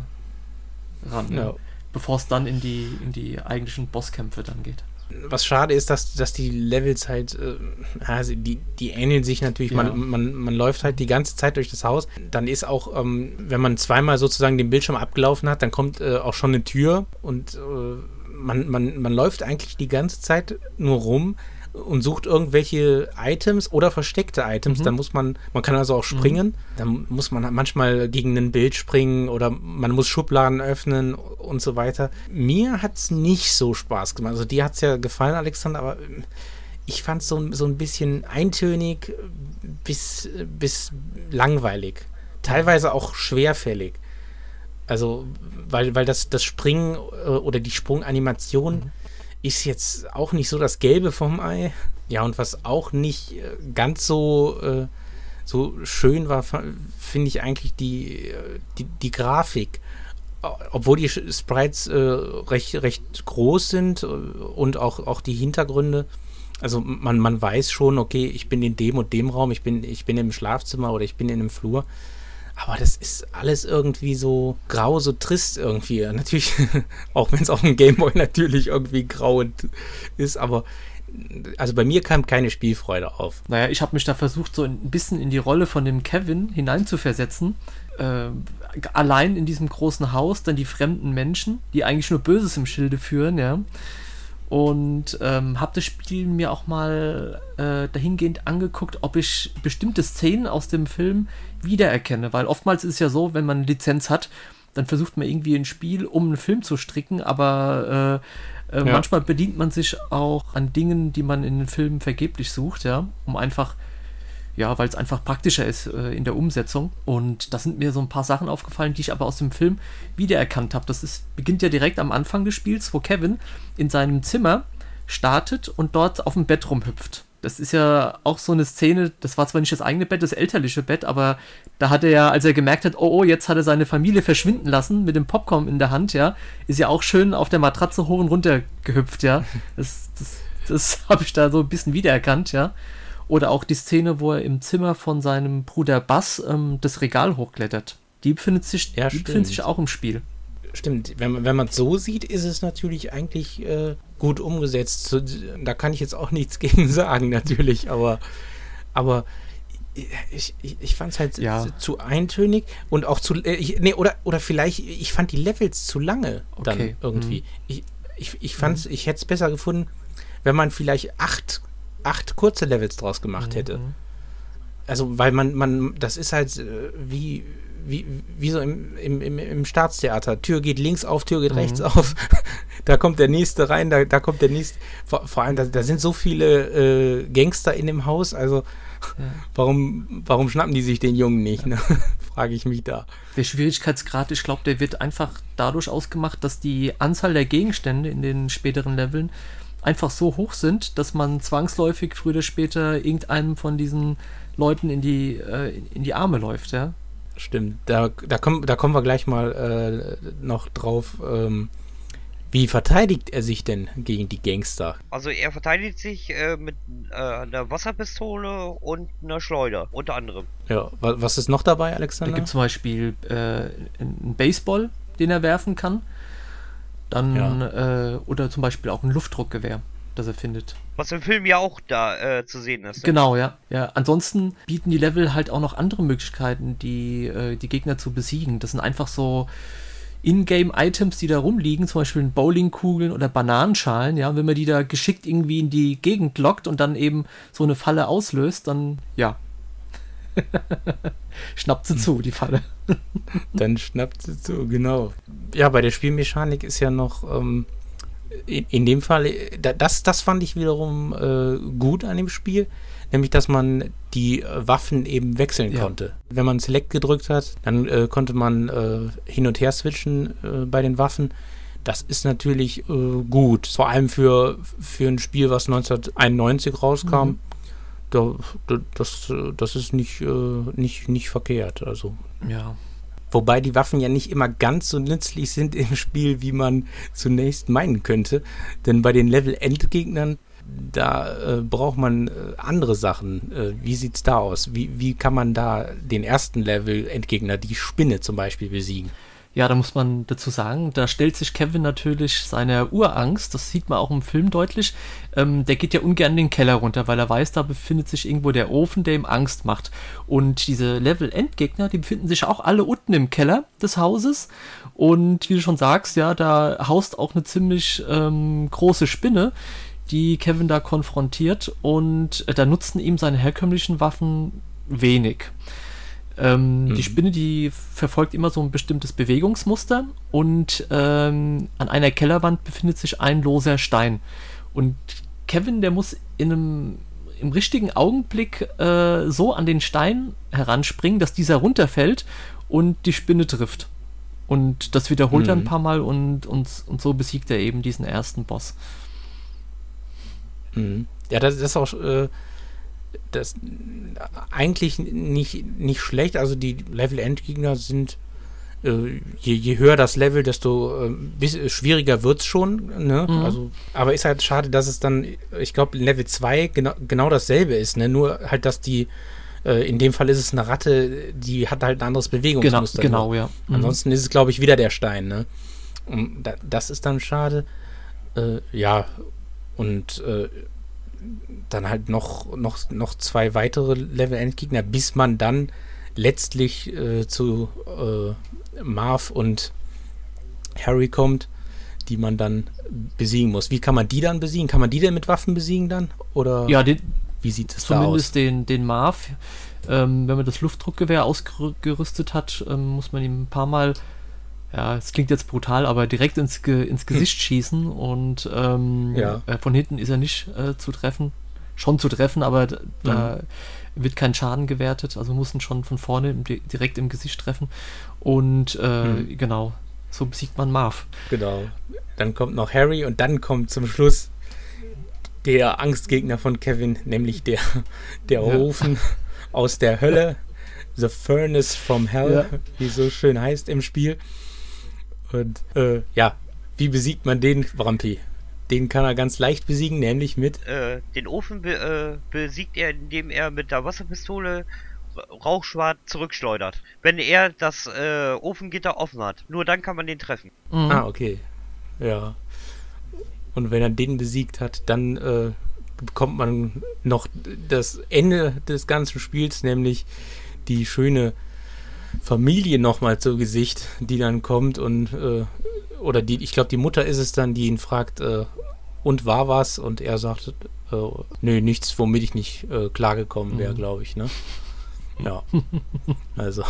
ran, ja. bevor es dann in die, in die eigentlichen Bosskämpfe dann geht. Was schade ist, dass, dass die Levels halt, äh, also die, die ähneln sich natürlich, ja. man, man, man läuft halt die ganze Zeit durch das Haus, dann ist auch, ähm, wenn man zweimal sozusagen den Bildschirm abgelaufen hat, dann kommt äh, auch schon eine Tür und äh, man, man, man läuft eigentlich die ganze Zeit nur rum und sucht irgendwelche Items oder versteckte Items. Mhm. Dann muss man, man kann also auch springen. Mhm. Dann muss man manchmal gegen ein Bild springen oder man muss Schubladen öffnen und so weiter. Mir hat es nicht so Spaß gemacht. Also dir hat es ja gefallen, Alexander, aber ich fand es so, so ein bisschen eintönig bis, bis langweilig. Teilweise auch schwerfällig. Also, weil, weil das, das Springen äh, oder die Sprunganimation mhm. ist jetzt auch nicht so das Gelbe vom Ei. Ja, und was auch nicht äh, ganz so, äh, so schön war, finde ich eigentlich die, die, die Grafik. Obwohl die Sprites äh, recht, recht groß sind und auch, auch die Hintergründe. Also man, man weiß schon, okay, ich bin in dem und dem Raum, ich bin, ich bin im Schlafzimmer oder ich bin in einem Flur. Aber das ist alles irgendwie so grau, so trist irgendwie. Natürlich, auch wenn es auf dem Gameboy natürlich irgendwie grau ist, aber also bei mir kam keine Spielfreude auf. Naja, ich habe mich da versucht, so ein bisschen in die Rolle von dem Kevin hineinzuversetzen. Äh, allein in diesem großen Haus, dann die fremden Menschen, die eigentlich nur Böses im Schilde führen, ja. Und ähm, habe das Spiel mir auch mal äh, dahingehend angeguckt, ob ich bestimmte Szenen aus dem Film wiedererkenne, weil oftmals ist es ja so, wenn man eine Lizenz hat, dann versucht man irgendwie ein Spiel um einen Film zu stricken, aber äh, äh, ja. manchmal bedient man sich auch an Dingen, die man in den Filmen vergeblich sucht, ja, um einfach, ja, weil es einfach praktischer ist äh, in der Umsetzung. Und da sind mir so ein paar Sachen aufgefallen, die ich aber aus dem Film wiedererkannt habe. Das ist, beginnt ja direkt am Anfang des Spiels, wo Kevin in seinem Zimmer startet und dort auf dem Bett rumhüpft. Das ist ja auch so eine Szene, das war zwar nicht das eigene Bett, das elterliche Bett, aber da hat er ja, als er gemerkt hat, oh, oh, jetzt hat er seine Familie verschwinden lassen mit dem Popcorn in der Hand, ja, ist ja auch schön auf der Matratze hoch und runter gehüpft, ja. Das, das, das habe ich da so ein bisschen wiedererkannt, ja. Oder auch die Szene, wo er im Zimmer von seinem Bruder Buzz ähm, das Regal hochklettert. Die befindet sich, ja, die befindet sich auch im Spiel. Stimmt, wenn man wenn man es so sieht, ist es natürlich eigentlich äh, gut umgesetzt. Da kann ich jetzt auch nichts gegen sagen, natürlich, aber, aber ich, ich, ich fand es halt ja. zu eintönig und auch zu, äh, ich, nee, oder, oder vielleicht, ich fand die Levels zu lange dann okay. irgendwie. Mhm. Ich, ich, ich fand's, mhm. ich hätte es besser gefunden, wenn man vielleicht acht, acht kurze Levels draus gemacht hätte. Mhm. Also, weil man, man, das ist halt äh, wie Wie, wie so im, im, im, im Staatstheater. Tür geht links auf, Tür geht mhm. rechts auf. Da kommt der Nächste rein, da, da kommt der Nächste. Vor, vor allem, da, da sind so viele äh, Gangster in dem Haus, also ja. warum, warum schnappen die sich den Jungen nicht? Ja. Ne? Frage ich mich da. Der Schwierigkeitsgrad, ich glaube, der wird einfach dadurch ausgemacht, dass die Anzahl der Gegenstände in den späteren Leveln einfach so hoch sind, dass man zwangsläufig früher oder später irgendeinem von diesen Leuten in die, äh, in die Arme läuft, ja. Stimmt, da, da, kommen, da kommen wir gleich mal äh, noch drauf. Ähm, wie verteidigt er sich denn gegen die Gangster? Also er verteidigt sich äh, mit äh, einer Wasserpistole und einer Schleuder, unter anderem. Ja, was ist noch dabei, Alexander? Da gibt es zum Beispiel äh, einen Baseball, den er werfen kann. Dann ja. äh, oder zum Beispiel auch ein Luftdruckgewehr, das er findet. Was im Film ja auch da äh, zu sehen ist. Ne? Genau, ja. ja. Ansonsten bieten die Level halt auch noch andere Möglichkeiten, die, äh, die Gegner zu besiegen. Das sind einfach so Ingame-Items, die da rumliegen, zum Beispiel Bowlingkugeln oder Bananenschalen. Ja, und wenn man die da geschickt irgendwie in die Gegend lockt und dann eben so eine Falle auslöst, dann, ja, schnappt sie zu, die Falle. Dann schnappt sie zu, genau. Ja, bei der Spielmechanik ist ja noch... Ähm In, in dem Fall, das, das fand ich wiederum äh, gut an dem Spiel, nämlich, dass man die äh, Waffen eben wechseln ja. konnte. Wenn man Select gedrückt hat, dann äh, konnte man äh, hin und her switchen äh, bei den Waffen. Das ist natürlich äh, gut, vor allem für, für ein Spiel, was neunzehnhunderteinundneunzig rauskam. Mhm. Da, da, das, das ist nicht, äh, nicht, nicht verkehrt. Also. Ja. Wobei die Waffen ja nicht immer ganz so nützlich sind im Spiel, wie man zunächst meinen könnte. Denn bei den Level-Endgegnern, da äh, braucht man äh, andere Sachen. Äh, wie sieht's da aus? Wie, wie kann man da den ersten Level-Endgegner, die Spinne zum Beispiel, besiegen? Ja, da muss man dazu sagen, da stellt sich Kevin natürlich seiner Urangst, das sieht man auch im Film deutlich, ähm, der geht ja ungern in den Keller runter, weil er weiß, da befindet sich irgendwo der Ofen, der ihm Angst macht. Und diese Level-Endgegner, die befinden sich auch alle unten im Keller des Hauses. Und wie du schon sagst, ja, da haust auch eine ziemlich ähm, große Spinne, die Kevin da konfrontiert und äh, da nutzen ihm seine herkömmlichen Waffen wenig. Ähm, mhm. Die Spinne, die verfolgt immer so ein bestimmtes Bewegungsmuster und ähm, an einer Kellerwand befindet sich ein loser Stein. Und Kevin, der muss in einem im richtigen Augenblick äh, so an den Stein heranspringen, dass dieser runterfällt und die Spinne trifft. Und das wiederholt mhm. er ein paar Mal und, und, und so besiegt er eben diesen ersten Boss. Mhm. Ja, das ist auch äh, das eigentlich nicht, nicht schlecht. Also die Level-End-Gegner sind äh, je, je höher das Level, desto äh, bis, schwieriger wird es schon. Ne? Mhm. Also, aber ist halt schade, dass es dann, ich glaube, Level zwei genau, genau dasselbe ist. Ne? Nur halt, dass die äh, in dem Fall ist es eine Ratte, die hat halt ein anderes Bewegungsmuster. Genau, genau, ja. Mhm. Ansonsten ist es, glaube ich, wieder der Stein. Ne? Und da, das ist dann schade. Äh, ja, und äh, dann halt noch, noch, noch zwei weitere Level-End-Gegner, bis man dann letztlich äh, zu äh, Marv und Harry kommt, die man dann besiegen muss. Wie kann man die dann besiegen? Kann man die denn mit Waffen besiegen dann? Oder ja, den, wie sieht es da aus? Zumindest den, den Marv. Ähm, wenn man das Luftdruckgewehr ausgerüstet hat, ähm, muss man ihm ein paar Mal, ja, es klingt jetzt brutal, aber direkt ins, Ge- ins Gesicht hm. schießen und ähm, ja. äh, von hinten ist er nicht äh, zu treffen. Schon zu treffen, aber da, mhm. da wird kein Schaden gewertet. Also muss ihn schon von vorne di- direkt im Gesicht treffen. Und äh, mhm. genau, so besiegt man Marv. Genau. Dann kommt noch Harry und dann kommt zum Schluss der Angstgegner von Kevin, nämlich der, der ja. Ofen aus der Hölle. The Furnace from Hell, ja. wie so schön heißt im Spiel. Und äh, ja, wie besiegt man den Wrampi? Den kann er ganz leicht besiegen, nämlich mit... Äh, den Ofen be- äh, besiegt er, indem er mit der Wasserpistole Rauchschwad zurückschleudert. Wenn er das äh, Ofengitter offen hat. Nur dann kann man den treffen. Mhm. Ah, okay. Ja. Und wenn er den besiegt hat, dann äh, bekommt man noch das Ende des ganzen Spiels, nämlich die schöne Familie nochmal zu Gesicht, die dann kommt und äh, oder die, ich glaube, die Mutter ist es dann, die ihn fragt, äh, und war was? Und er sagt, äh, nö, nichts, womit ich nicht äh, klargekommen wäre, mhm. glaube ich, ne? Ja. Also.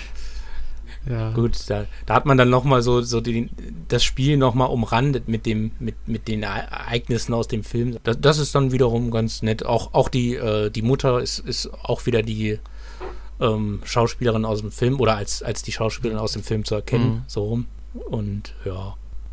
Ja. Gut, da, da hat man dann nochmal so, so die, das Spiel nochmal umrandet mit dem, mit, mit den Ereignissen aus dem Film. Das, das ist dann wiederum ganz nett. Auch, auch die, äh, die Mutter ist, ist auch wieder die ähm, Schauspielerin aus dem Film oder als, als die Schauspielerin aus dem Film zu erkennen, mhm. so rum. Und ja.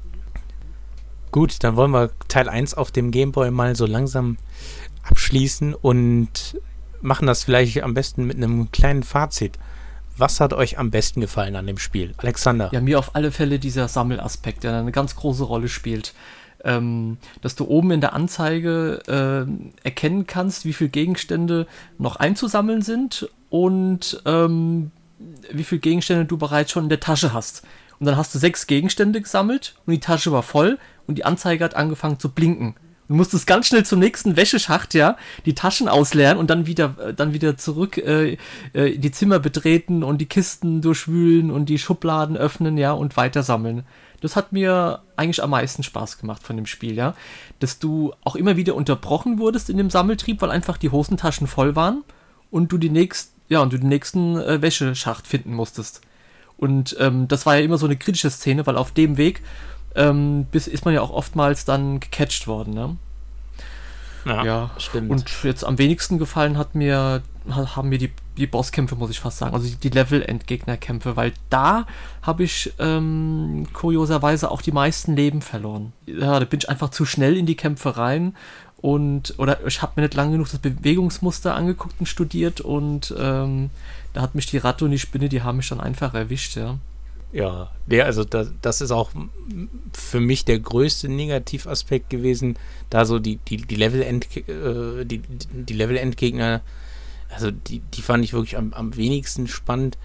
Gut, dann wollen wir Teil eins auf dem Gameboy mal so langsam abschließen und machen das vielleicht am besten mit einem kleinen Fazit. Was hat euch am besten gefallen an dem Spiel? Alexander? Ja, mir auf alle Fälle dieser Sammelaspekt, der eine ganz große Rolle spielt. Ähm, dass du oben in der Anzeige äh, erkennen kannst, wie viele Gegenstände noch einzusammeln sind und ähm, wie viele Gegenstände du bereits schon in der Tasche hast. Und dann hast du sechs Gegenstände gesammelt und die Tasche war voll und die Anzeige hat angefangen zu blinken. Du musstest ganz schnell zum nächsten Wäscheschacht, ja, die Taschen ausleeren und dann wieder, äh, dann wieder zurück äh, äh, die Zimmer betreten und die Kisten durchwühlen und die Schubladen öffnen, ja, und weiter sammeln. Das hat mir eigentlich am meisten Spaß gemacht von dem Spiel, ja. Dass du auch immer wieder unterbrochen wurdest in dem Sammeltrieb, weil einfach die Hosentaschen voll waren und du die nächst, ja, und du den nächsten äh, Wäscheschacht finden musstest. Und ähm, das war ja immer so eine kritische Szene, weil auf dem Weg ähm, bis, ist man ja auch oftmals dann gecatcht worden, ne? Ja, ja, stimmt. Und jetzt am wenigsten gefallen hat mir, haben mir die, die Bosskämpfe, muss ich fast sagen, also die, die Level-Endgegnerkämpfe, weil da habe ich ähm, kurioserweise auch die meisten Leben verloren. Ja, da bin ich einfach zu schnell in die Kämpfe rein und, oder ich habe mir nicht lange genug das Bewegungsmuster angeguckt und studiert und ähm, da hat mich die Ratte und die Spinne, die haben mich dann einfach erwischt, ja. Ja, ja, also das, das ist auch für mich der größte Negativaspekt gewesen, da so die, die, die Level-End, äh, die, die Level-Endgegner, also die, die fand ich wirklich am, am wenigsten spannend.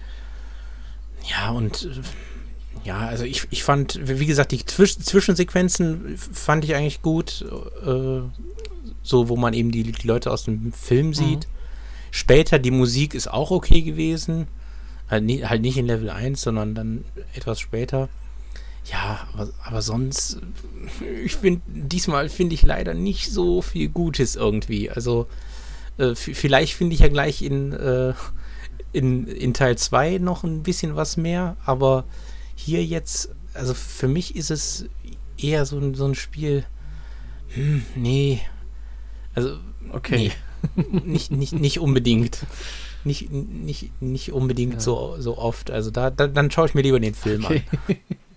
Ja, und ja, also ich, ich fand, wie gesagt, die Zwisch- Zwischensequenzen fand ich eigentlich gut, äh, so wo man eben die, die Leute aus dem Film sieht. Mhm. Später, die Musik ist auch okay gewesen. Halt nicht, halt nicht in Level eins, sondern dann etwas später. ja, aber, aber sonst, ich finde, diesmal finde ich leider nicht so viel Gutes irgendwie. Also, äh, f- vielleicht finde ich ja gleich in, äh, in, in Teil zwei noch ein bisschen was mehr, aber hier jetzt, also für mich ist es eher so ein, so ein Spiel, hm, nee, also, Okay. nee, nicht, nicht, nicht unbedingt. Nicht, nicht, nicht unbedingt Ja. so, so oft. Also da, da dann schaue ich mir lieber den Film Okay. an.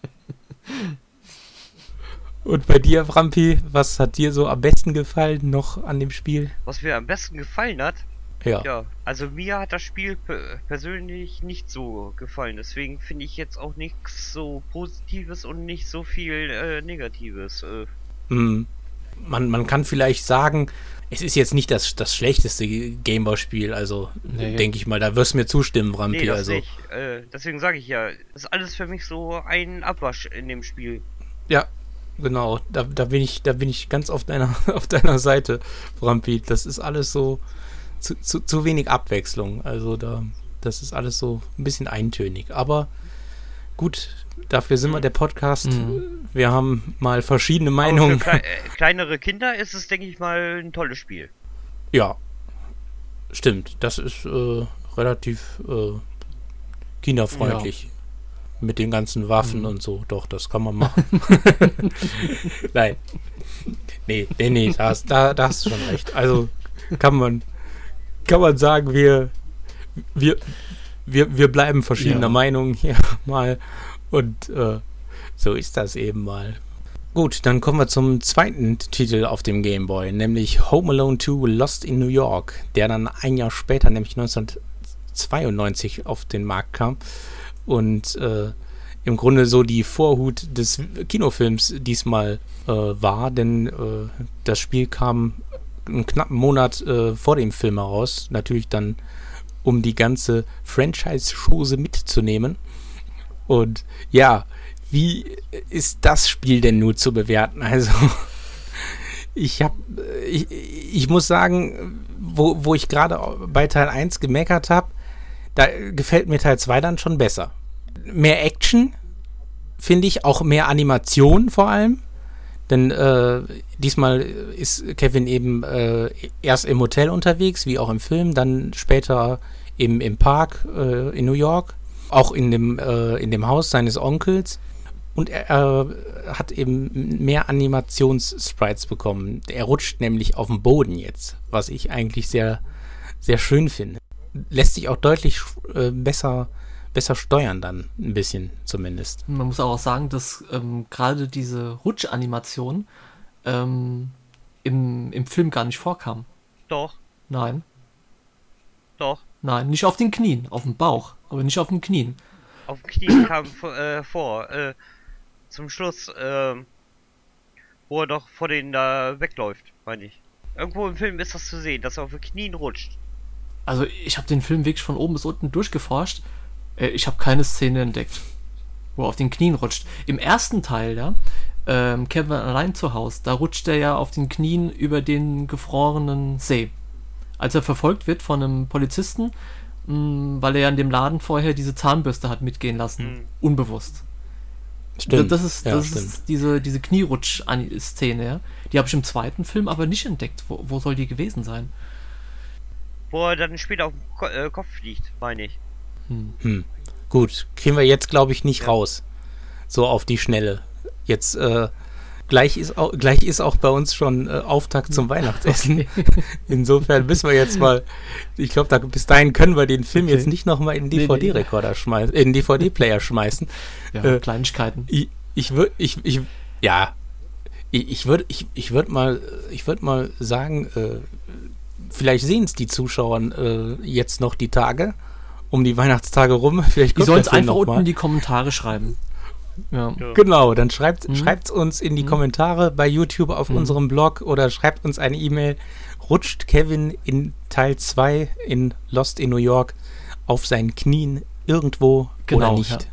Und bei dir, Frampi, was hat dir so am besten gefallen noch an dem Spiel? Was mir am besten gefallen hat, Ja. ja, also mir hat das Spiel pe- persönlich nicht so gefallen. Deswegen finde ich jetzt auch nichts so Positives und nicht so viel äh, Negatives. Äh, Hm. Man, man kann vielleicht sagen, es ist jetzt nicht das, das schlechteste Gameboy-Spiel, also Nee. denke ich mal, da wirst du mir zustimmen, Frampi. nee, das Also nicht. Äh, deswegen sage ich ja, das ist alles für mich so ein Abwasch in dem Spiel. ja, genau, da, da bin ich, da bin ich ganz auf deiner, auf deiner Seite, Frampi. Das ist alles so zu, zu, zu wenig Abwechslung. Also da, das ist alles so ein bisschen eintönig. Aber gut, dafür sind wir der Podcast. Mhm. Wir haben mal verschiedene Aber Meinungen. für klei äh, kleinere Kinder ist es, denke ich mal, ein tolles Spiel. Ja, stimmt. Das ist äh, relativ äh, kinderfreundlich. Mit den ganzen Waffen Mhm. und so. Doch, das kann man machen. Nein. Nee, nee, nee, da hast, da, da hast du schon recht. Also kann man, kann man sagen, wir, wir, wir, wir bleiben verschiedener Ja. Meinung hier mal. Und äh, so ist das eben mal. Gut, dann kommen wir zum zweiten Titel auf dem Game Boy, nämlich Home Alone zwei Lost in New York, der dann ein Jahr später, nämlich neunzehnhundertzweiundneunzig, auf den Markt kam und äh, im Grunde so die Vorhut des Kinofilms diesmal äh, war, denn äh, das Spiel kam einen knappen Monat äh, vor dem Film heraus, natürlich dann, um die ganze Franchise-Chose mitzunehmen. Und ja, wie ist das Spiel denn nun zu bewerten? Also, ich habe, ich, ich muss sagen, wo, wo ich gerade bei Teil eins gemeckert habe, da gefällt mir Teil zwei dann schon besser. Mehr Action, finde ich, auch mehr Animation vor allem. Denn äh, diesmal ist Kevin eben äh, erst im Hotel unterwegs, wie auch im Film, dann später im, im Park äh, in New York, auch in dem, äh, in dem Haus seines Onkels. Und er äh, hat eben mehr Animations-Sprites bekommen. Er rutscht nämlich auf den Boden jetzt, was ich eigentlich sehr, sehr schön finde. Lässt sich auch deutlich äh, besser, besser steuern dann, ein bisschen zumindest. Man muss auch sagen, dass ähm, gerade diese Rutschanimation ähm, im, im Film gar nicht vorkam. Doch, Nein, doch. nein, nicht auf den Knien, auf dem Bauch, aber nicht auf den Knien. Auf dem Knie kam vor, äh, vor äh, zum Schluss, äh, wo er doch vor denen da wegläuft, meine ich. Irgendwo im Film ist das zu sehen, dass er auf den Knien rutscht. Also ich habe den Film wirklich von oben bis unten durchgeforscht. Äh, ich habe keine Szene entdeckt, wo er auf den Knien rutscht. Im ersten Teil, ja, ähm, Kevin allein zu Hause, da rutscht er ja auf den Knien über den gefrorenen See. Als er verfolgt wird von einem Polizisten, mh, weil er ja in dem Laden vorher diese Zahnbürste hat mitgehen lassen. Mhm. Unbewusst. Stimmt. Das ist, ja, das stimmt. ist diese, diese Knierutsch-Szene, ja. Die habe ich im zweiten Film aber nicht entdeckt. Wo, wo soll die gewesen sein? Wo er dann später auf den Ko äh, Kopf fliegt, meine ich. Hm. Hm. Gut, kriegen wir jetzt, glaube ich, nicht Ja. raus. So auf die Schnelle. Jetzt, äh, gleich ist auch, gleich ist auch bei uns schon äh, Auftakt zum Weihnachtsessen. Insofern müssen wir jetzt mal, ich glaube, da, bis dahin können wir den Film Okay. jetzt nicht nochmal in den Nee, nee. D V D-Rekorder schmeißen, in den D V D-Player schmeißen. Ja, Äh, Kleinigkeiten. Ich, ich würde, ich, ich, ja, ich, ich würde, ich, ich würde mal, ich würde mal sagen, äh, vielleicht sehen es die Zuschauer äh, jetzt noch die Tage, um die Weihnachtstage rum. Vielleicht Die kommt sollen der es Film einfach noch unten mal. in die Kommentare schreiben. Ja. Ja. Genau, dann schreibt Mhm. schreibt's uns in die Mhm. Kommentare bei YouTube auf Mhm. unserem Blog oder schreibt uns eine E-Mail. Rutscht Kevin in Teil zwei in Lost in New York auf seinen Knien irgendwo Genau, oder nicht?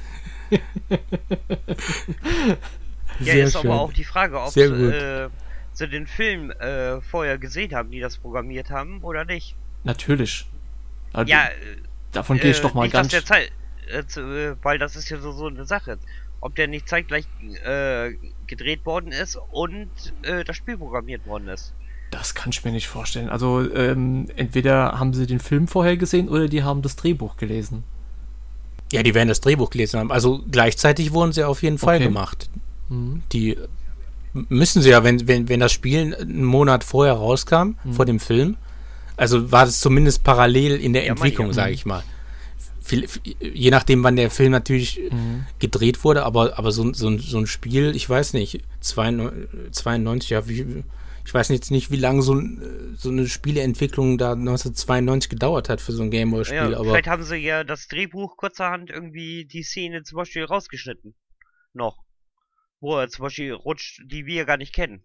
Ja, Sehr ist schön. aber auch die Frage, ob Sehr sie, gut. äh, sie den Film äh, vorher gesehen haben, die das programmiert haben, oder nicht. Natürlich. Also, Ja, davon gehe ich äh, doch mal nicht, ganz. dass der Zeit, äh, zu, äh, weil das ist ja so, so eine Sache. ob der nicht zeitgleich äh, gedreht worden ist und äh, das Spiel programmiert worden ist. Das kann ich mir nicht vorstellen. Also ähm, entweder haben sie den Film vorher gesehen oder die haben das Drehbuch gelesen. Ja, die werden das Drehbuch gelesen haben. Also gleichzeitig wurden sie auf jeden Fall okay. gemacht. Mhm. Die müssen sie ja, wenn, wenn, wenn das Spiel einen Monat vorher rauskam, mhm. vor dem Film, also war das zumindest parallel in der ja, Entwicklung, sage ich mal. Viel, je nachdem, wann der Film natürlich mhm. gedreht wurde, aber, aber so, so, so ein Spiel, ich weiß nicht, zweiundneunzig, ja, wie, ich weiß jetzt nicht, wie lange so, so eine Spieleentwicklung da neunzehnhundertzweiundneunzig gedauert hat für so ein Gameboy-Spiel. Ja, aber vielleicht haben sie ja das Drehbuch kurzerhand irgendwie die Szene zum Beispiel rausgeschnitten. Noch. Wo er zum Beispiel rutscht, die wir gar nicht kennen.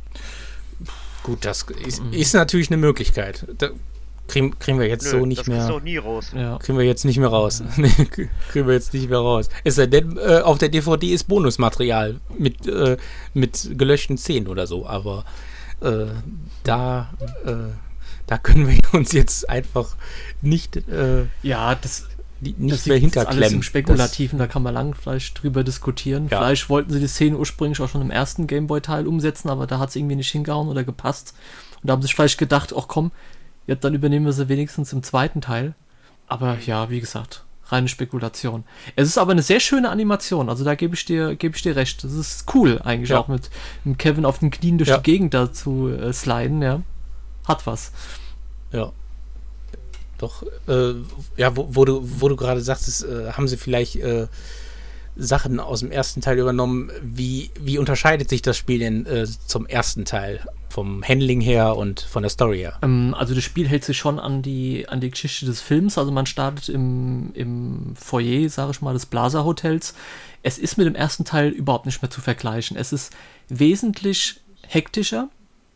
Gut, das ist, mhm. ist natürlich eine Möglichkeit. Da kriegen, kriegen wir jetzt Nö, so nicht das mehr. Das nie raus. Ja. Kriegen wir jetzt nicht mehr raus. Nee, kriegen wir jetzt nicht mehr raus. Es sei denn, äh, auf der D V D ist Bonusmaterial mit, äh, mit gelöschten Szenen oder so, aber äh, da, äh, da können wir uns jetzt einfach nicht, äh, ja, das, nicht das mehr hinterklemmen. Alles im Spekulativen, das, da kann man lang vielleicht drüber diskutieren. Ja. Vielleicht wollten sie die Szene ursprünglich auch schon im ersten Gameboy-Teil umsetzen, aber da hat es irgendwie nicht hingehauen oder gepasst. Und da haben sie sich vielleicht gedacht, ach komm, ja, dann übernehmen wir sie wenigstens im zweiten Teil. Aber ja, wie gesagt, reine Spekulation. Es ist aber eine sehr schöne Animation, also da gebe ich dir, gebe ich dir recht. Das ist cool eigentlich, ja. auch mit, mit Kevin auf den Knien durch ja. die Gegend da zu äh, sliden, ja. Hat was. Ja. Doch, äh, ja, wo, wo du, wo du gerade sagtest, äh, haben sie vielleicht äh, Sachen aus dem ersten Teil übernommen. Wie, wie unterscheidet sich das Spiel denn äh, zum ersten Teil? Vom Handling her und von der Story her? Ähm, also das Spiel hält sich schon an die, an die Geschichte des Films. Also man startet im, im Foyer, sage ich mal, des Plaza Hotels. Es ist mit dem ersten Teil überhaupt nicht mehr zu vergleichen. Es ist wesentlich hektischer.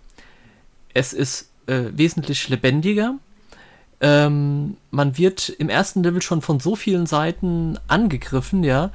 Es ist äh, wesentlich lebendiger. Ähm, man wird im ersten Level schon von so vielen Seiten angegriffen, ja,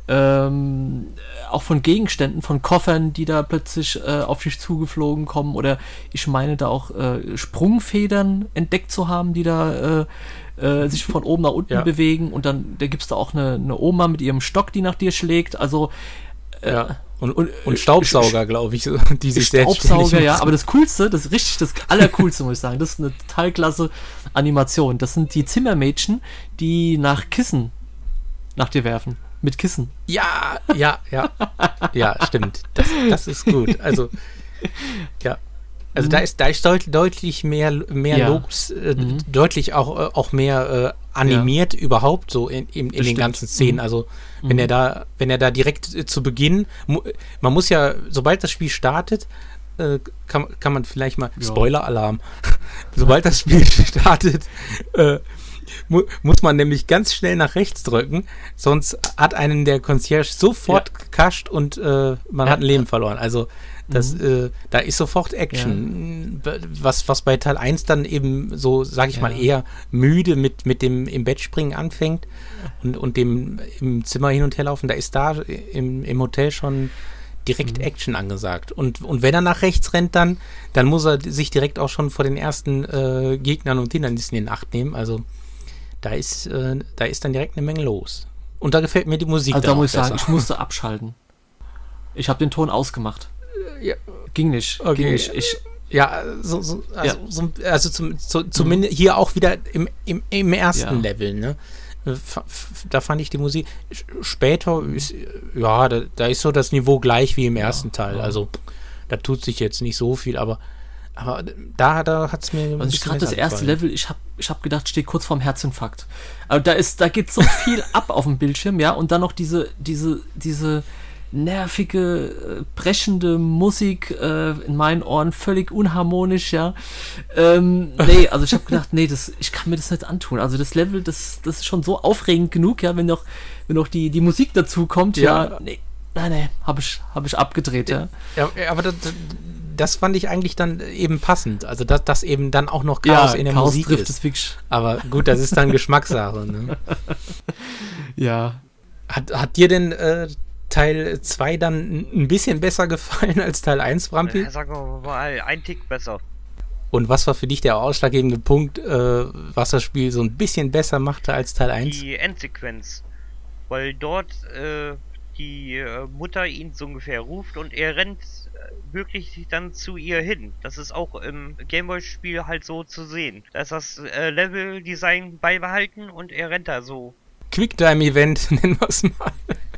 ähm, auch von Gegenständen, von Koffern, die da plötzlich äh, auf dich zugeflogen kommen, oder ich meine da auch äh, Sprungfedern entdeckt zu haben, die da äh, äh, sich von oben nach unten ja. bewegen, und dann da gibt es da auch eine, eine Oma mit ihrem Stock, die nach dir schlägt, also äh, ja. Und, und, und Staubsauger, glaube ich, die sich Staubsauger, ja, aber das Coolste, das ist richtig das Allercoolste, muss ich sagen, das ist eine total klasse Animation. Das sind die Zimmermädchen, die nach Kissen nach dir werfen. Mit Kissen. Ja, ja, ja. Ja, stimmt. Das, das ist gut. Also, ja. Also mhm. da ist, da ist deut, deutlich mehr, mehr ja. Lobs, äh, mhm. deutlich auch, äh, auch mehr äh, animiert ja. überhaupt so in, in, in den ganzen Szenen. Mhm. Also wenn mhm. er da, wenn er da direkt äh, zu Beginn, mu- man muss ja, sobald das Spiel startet, äh, kann, kann man vielleicht mal, ja. Spoiler-Alarm, sobald das Spiel startet, äh, mu- muss man nämlich ganz schnell nach rechts drücken, sonst hat einen der Concierge sofort ja. gekascht und äh, man ja. hat ein Leben verloren. Also Das, mhm. äh, da ist sofort Action. Ja. Was, was bei Teil eins dann eben so, sag ich ja. mal, eher müde mit, mit dem im Bett springen anfängt und, und dem im Zimmer hin und her laufen, da ist da im, im Hotel schon direkt mhm. Action angesagt. Und, und wenn er nach rechts rennt, dann, dann muss er sich direkt auch schon vor den ersten äh, Gegnern und Hindernissen in Acht nehmen. Also da ist, äh, da ist dann direkt eine Menge los. Und da gefällt mir die Musik. Also da muss ich sagen, ich musste abschalten. Ich habe den Ton ausgemacht. Ja. Ging nicht. Okay. Ging nicht. Ich, ja, so, so, also, ja. So, also zum, zu, zumindest mhm. hier auch wieder im, im, im ersten ja. Level, ne? Da fand ich die Musik. Später ist, ja, da, da ist so das Niveau gleich wie im ja. ersten Teil. Also, da tut sich jetzt nicht so viel, aber, aber da, da hat es mir. Also, ich gerade das erste Level, ich habe ich hab gedacht, steht kurz vorm Herzinfarkt. Also, da ist, da geht so viel ab auf dem Bildschirm, ja, und dann noch diese, diese, diese. nervige, brechende Musik äh, in meinen Ohren, völlig unharmonisch, ja. Ähm, nee, also ich habe gedacht, nee, das, ich kann mir das nicht antun. Also das Level, das, das ist schon so aufregend genug, ja, wenn noch, wenn noch die, die Musik dazu kommt, ja. ja nee, nein, nee, habe ich, hab ich abgedreht, ja. Ja, aber das, das fand ich eigentlich dann eben passend. Also dass, dass eben dann auch noch Chaos ja, in der Chaos Musik trifft ist. Wirklich. Aber gut, das ist dann Geschmackssache, ne? Ja. Hat, hat dir denn äh, Teil zwei dann ein bisschen besser gefallen als Teil eins, Brampi? Ja, sagen wir mal, ein Tick besser. Und was war für dich der ausschlaggebende Punkt, äh, was das Spiel so ein bisschen besser machte als Teil eins? Die Endsequenz. Weil dort, äh, die äh, Mutter ihn so ungefähr ruft und er rennt äh, wirklich dann zu ihr hin. Das ist auch im Gameboy-Spiel halt so zu sehen. Da ist das äh, Level-Design beibehalten und er rennt da so. Quicktime-Event, nennen wir es mal.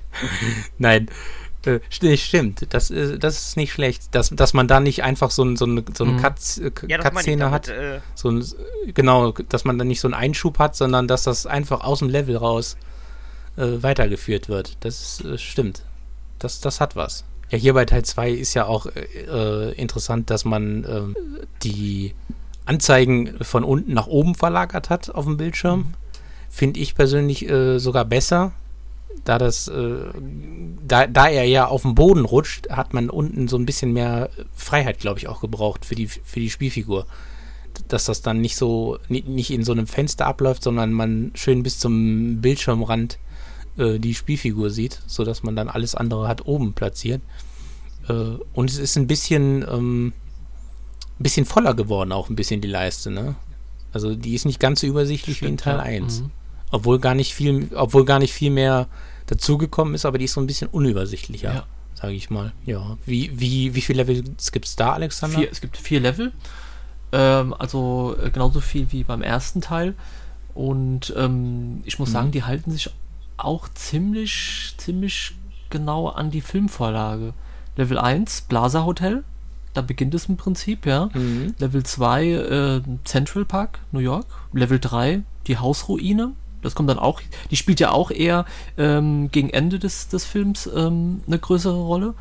Nein, äh, stimmt. Das, äh, das ist nicht schlecht, dass, dass man da nicht einfach so, ein, so eine, so eine mhm. Cut, äh, ja, Cut-Szene hat. Äh, so ein, genau, dass man da nicht so einen Einschub hat, sondern dass das einfach aus dem Level raus äh, weitergeführt wird. Das äh, stimmt. Das, das hat was. Ja, hier bei Teil zwei ist ja auch äh, interessant, dass man äh, die Anzeigen von unten nach oben verlagert hat auf dem Bildschirm. Mhm. Finde ich persönlich äh, sogar besser. Da das, äh, da, da er ja auf dem Boden rutscht, hat man unten so ein bisschen mehr Freiheit, glaube ich, auch gebraucht für die, für die Spielfigur. Dass das dann nicht so, nicht, nicht in so einem Fenster abläuft, sondern man schön bis zum Bildschirmrand äh, die Spielfigur sieht, sodass man dann alles andere hat oben platziert. Äh, und es ist ein bisschen, ähm, ein bisschen voller geworden, auch ein bisschen die Leiste, ne? Also die ist nicht ganz so übersichtlich Stimmt, wie in Teil ja. eins. Mhm. Obwohl gar nicht viel, obwohl gar nicht viel mehr dazugekommen ist, aber die ist so ein bisschen unübersichtlicher, ja. sage ich mal. Ja. Wie, wie, wie viele Level gibt es da, Alexander? Vier, es gibt vier Level. Ähm, also äh, genauso viel wie beim ersten Teil. Und ähm, ich muss mhm. sagen, die halten sich auch ziemlich, ziemlich genau an die Filmvorlage. Level eins, Plaza Hotel. Da beginnt es im Prinzip, ja. Mhm. Level zwei, äh, Central Park, New York. Level drei, die Hausruine. Das kommt dann auch, die spielt ja auch eher ähm, gegen Ende des, des Films ähm, eine größere Rolle.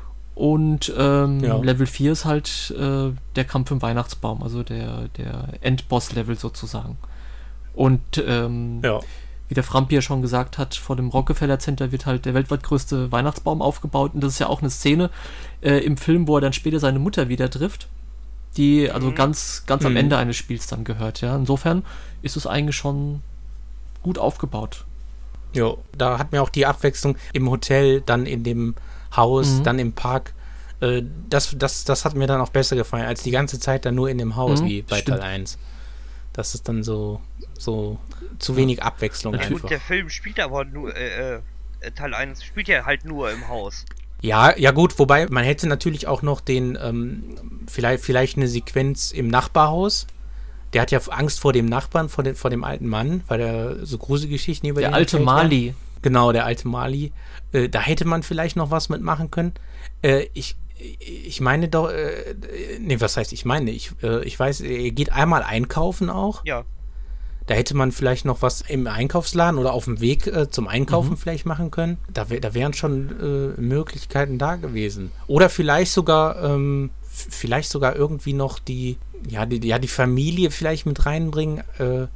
Und ähm, ja. Level vier ist halt äh, der Kampf im Weihnachtsbaum, also der, der Endboss-Level sozusagen. Und ähm, ja. wie der Frampi ja schon gesagt hat, vor dem Rockefeller Center wird halt der weltweit größte Weihnachtsbaum aufgebaut. Und das ist ja auch eine Szene äh, im Film, wo er dann später seine Mutter wieder trifft, die also mhm. ganz, ganz mhm. am Ende eines Spiels dann gehört. Ja. Insofern ist es eigentlich schon gut aufgebaut. Ja, da hat mir auch die Abwechslung im Hotel, dann in dem Haus, mhm. dann im Park, äh, das, das, das hat mir dann auch besser gefallen, als die ganze Zeit dann nur in dem Haus, mhm, wie bei stimmt. Teil eins. Das ist dann so, so zu wenig Abwechslung ja, einfach. Gut, der Film spielt aber nur, äh, Teil eins spielt ja halt nur im Haus. Ja, ja gut, wobei man hätte natürlich auch noch den, ähm, vielleicht, vielleicht eine Sequenz im Nachbarhaus. Der hat ja Angst vor dem Nachbarn, vor, den, vor dem alten Mann, weil er so Gruselgeschichten über den Der alte Mali. Hat. Genau, der alte Mali. Äh, da hätte man vielleicht noch was mitmachen können. Äh, ich, ich meine doch, äh, nee, was heißt ich meine? Ich, äh, ich weiß, er geht einmal einkaufen auch. Ja. Da hätte man vielleicht noch was im Einkaufsladen oder auf dem Weg äh, zum Einkaufen mhm. vielleicht machen können. Da, wär, da wären schon äh, Möglichkeiten da gewesen. Oder vielleicht sogar, ähm, f- vielleicht sogar irgendwie noch die, ja, die, ja, die Familie vielleicht mit reinbringen. Äh,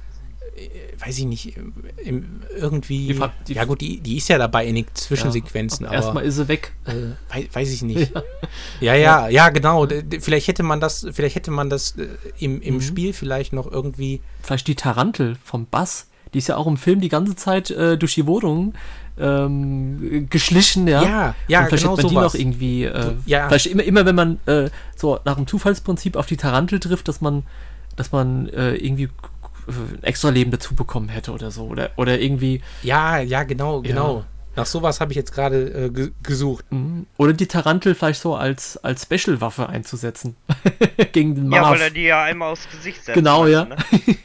weiß ich nicht, im, irgendwie, die Fa- die ja gut, die, die ist ja dabei in den Zwischensequenzen, ja, aber erstmal ist sie weg. Äh, weiß, weiß ich nicht. Ja, ja, ja, ja genau. Vielleicht hätte man das, vielleicht hätte man das äh, im, im mhm. Spiel vielleicht noch irgendwie. Vielleicht die Tarantel vom Bass, die ist ja auch im Film die ganze Zeit äh, durch die Wohnung ähm, geschlichen, ja. Ja, ja, und vielleicht genau hätte man sowas. die noch irgendwie, äh, ja. vielleicht immer, immer wenn man äh, so nach dem Zufallsprinzip auf die Tarantel trifft, dass man, dass man äh, irgendwie ein extra Leben dazu bekommen hätte oder so. Oder, oder irgendwie. Ja, ja, genau, genau. Ja. Nach sowas habe ich jetzt gerade äh, ge- gesucht. Oder die Tarantel vielleicht so als, als Special-Waffe einzusetzen. Gegen den Marv. Ja, weil er die ja einmal aufs Gesicht setzt. Genau, also, ja. Ne?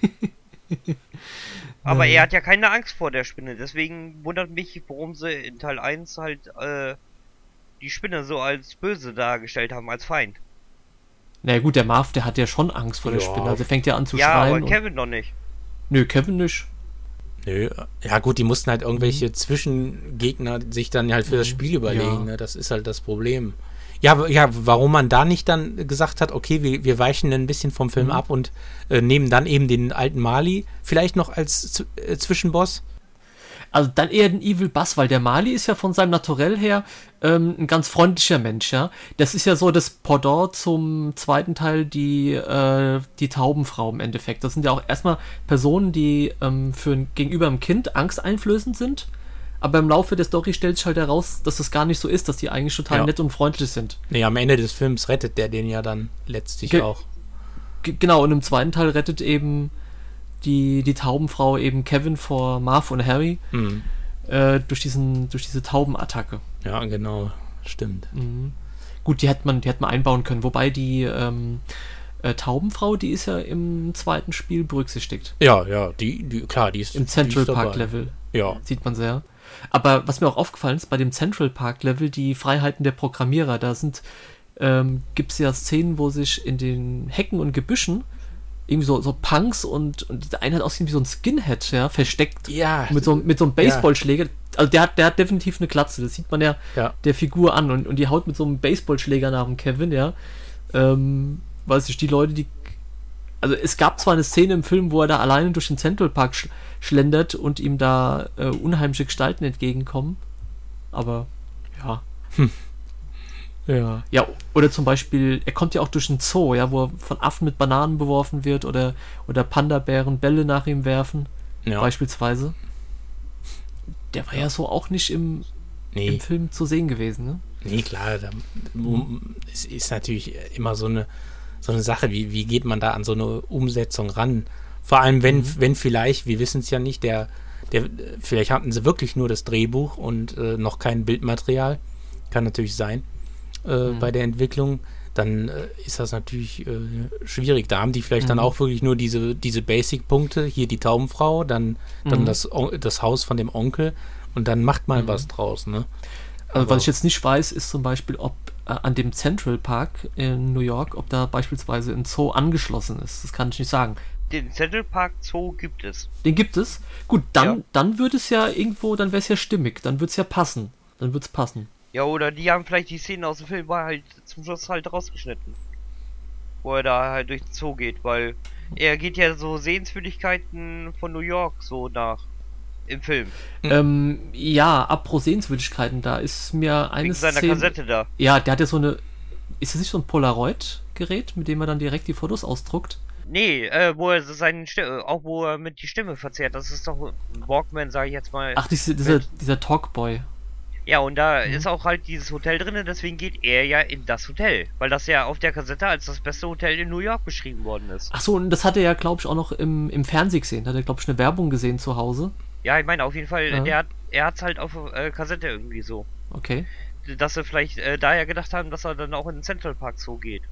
Aber er hat ja keine Angst vor der Spinne. Deswegen wundert mich, warum sie in Teil eins halt äh, die Spinne so als böse dargestellt haben, als Feind. Na naja, gut, der Marv, der hat ja schon Angst vor ja. der Spinne. Also fängt ja an zu ja, schreien. Ja, aber Kevin doch nicht. Nö, Kevin nicht. Nö, ja gut, die mussten halt irgendwelche mhm. Zwischengegner sich dann halt für das Spiel überlegen. Ja. Ne? Das ist halt das Problem. Ja, ja, warum man da nicht dann gesagt hat, okay, wir, wir weichen ein bisschen vom Film mhm. ab und äh, nehmen dann eben den alten Mali vielleicht noch als Z- äh, Zwischenboss. Also dann eher den Evil Buzz, weil der Mali ist ja von seinem Naturell her ähm, ein ganz freundlicher Mensch, ja. Das ist ja so das Pendant zum zweiten Teil, die, äh, die Taubenfrau im Endeffekt. Das sind ja auch erstmal Personen, die ähm, für ein, gegenüber einem Kind angsteinflößend sind, aber im Laufe der Story stellt sich halt heraus, dass das gar nicht so ist, dass die eigentlich total ja. nett und freundlich sind. Nee, am Ende des Films rettet der den ja dann letztlich Ge- auch. G- genau, und im zweiten Teil rettet eben die, die Taubenfrau eben Kevin vor Marv und Harry. Mhm. äh, durch, diesen, durch diese Taubenattacke. Ja, genau, stimmt. Mhm. Gut, die hätte man, die hätte man einbauen können, wobei die ähm, äh, Taubenfrau, die ist ja im zweiten Spiel berücksichtigt. Ja, ja, die, die klar, die ist im Central die ist Park Level. Ja. Sieht man sehr. Aber was mir auch aufgefallen ist, bei dem Central Park Level, die Freiheiten der Programmierer, da sind, ähm, gibt es ja Szenen, wo sich in den Hecken und Gebüschen irgendwie so, so Punks und, und der eine hat aussehen wie so ein Skinhead, ja, versteckt. Ja. Mit so, mit so einem Baseballschläger. Ja. Also der hat, der hat definitiv eine Glatze, das sieht man ja, ja. der Figur an. Und, und die haut mit so einem Baseballschläger nach dem Kevin, ja. Ähm, weiß ich, die Leute, die. Also es gab zwar eine Szene im Film, wo er da alleine durch den Central Park sch- schlendert und ihm da äh, unheimliche Gestalten entgegenkommen. Aber ja. Hm. Ja. Ja, oder zum Beispiel, er kommt ja auch durch den Zoo, ja, wo er von Affen mit Bananen beworfen wird oder, oder Panda-Bären Bälle nach ihm werfen. Ja. Beispielsweise. Der war ja. ja so auch nicht im, nee. im Film zu sehen gewesen, ne? Nee, klar. Da, es ist natürlich immer so eine, so eine Sache, wie, wie geht man da an so eine Umsetzung ran? Vor allem, wenn, mhm. wenn vielleicht, wir wissen es ja nicht, der, der, vielleicht hatten sie wirklich nur das Drehbuch und äh, noch kein Bildmaterial. Kann natürlich sein. Äh, mhm. Bei der Entwicklung, dann äh, ist das natürlich äh, schwierig. Da haben die vielleicht mhm. dann auch wirklich nur diese, diese Basic-Punkte, hier die Taubenfrau, dann, dann mhm. das, das Haus von dem Onkel und dann macht mal mhm. was draus, ne? Also, was ich jetzt nicht weiß, ist zum Beispiel, ob äh, an dem Central Park in New York, ob da beispielsweise ein Zoo angeschlossen ist. Das kann ich nicht sagen. Den Central Park Zoo gibt es. Den gibt es? Gut, dann, ja. dann würde es ja irgendwo, dann wäre es ja stimmig, dann würde es ja passen. Dann würde es passen. Ja, oder die haben vielleicht die Szene aus dem Film war halt zum Schluss halt rausgeschnitten. Wo er da halt durch den Zoo geht, weil er geht ja so Sehenswürdigkeiten von New York so nach im Film. Ähm, ja, apropos Sehenswürdigkeiten, da ist mir eine Wegen seiner Szene, Kassette da. Ja, der hat ja so eine, ist das nicht so ein Polaroid-Gerät, mit dem er dann direkt die Fotos ausdruckt? Nee, äh, wo er seinen Stimme, auch wo er mit die Stimme verzerrt, das ist doch ein Walkman, sag ich jetzt mal. Ach, diese, dieser, dieser Talkboy. Ja, und da mhm. ist auch halt dieses Hotel drin, deswegen geht er ja in das Hotel, weil das ja auf der Kassette als das beste Hotel in New York beschrieben worden ist. Ach so, und das hat er ja, glaube ich, auch noch im, im Fernsehen gesehen, da hat er, glaube ich, eine Werbung gesehen zu Hause. Ja, ich meine, auf jeden Fall, ja. der hat, er hat's halt auf äh, Kassette irgendwie so. Okay. Dass sie vielleicht äh, daher gedacht haben, dass er dann auch in den Central Park Zoo geht.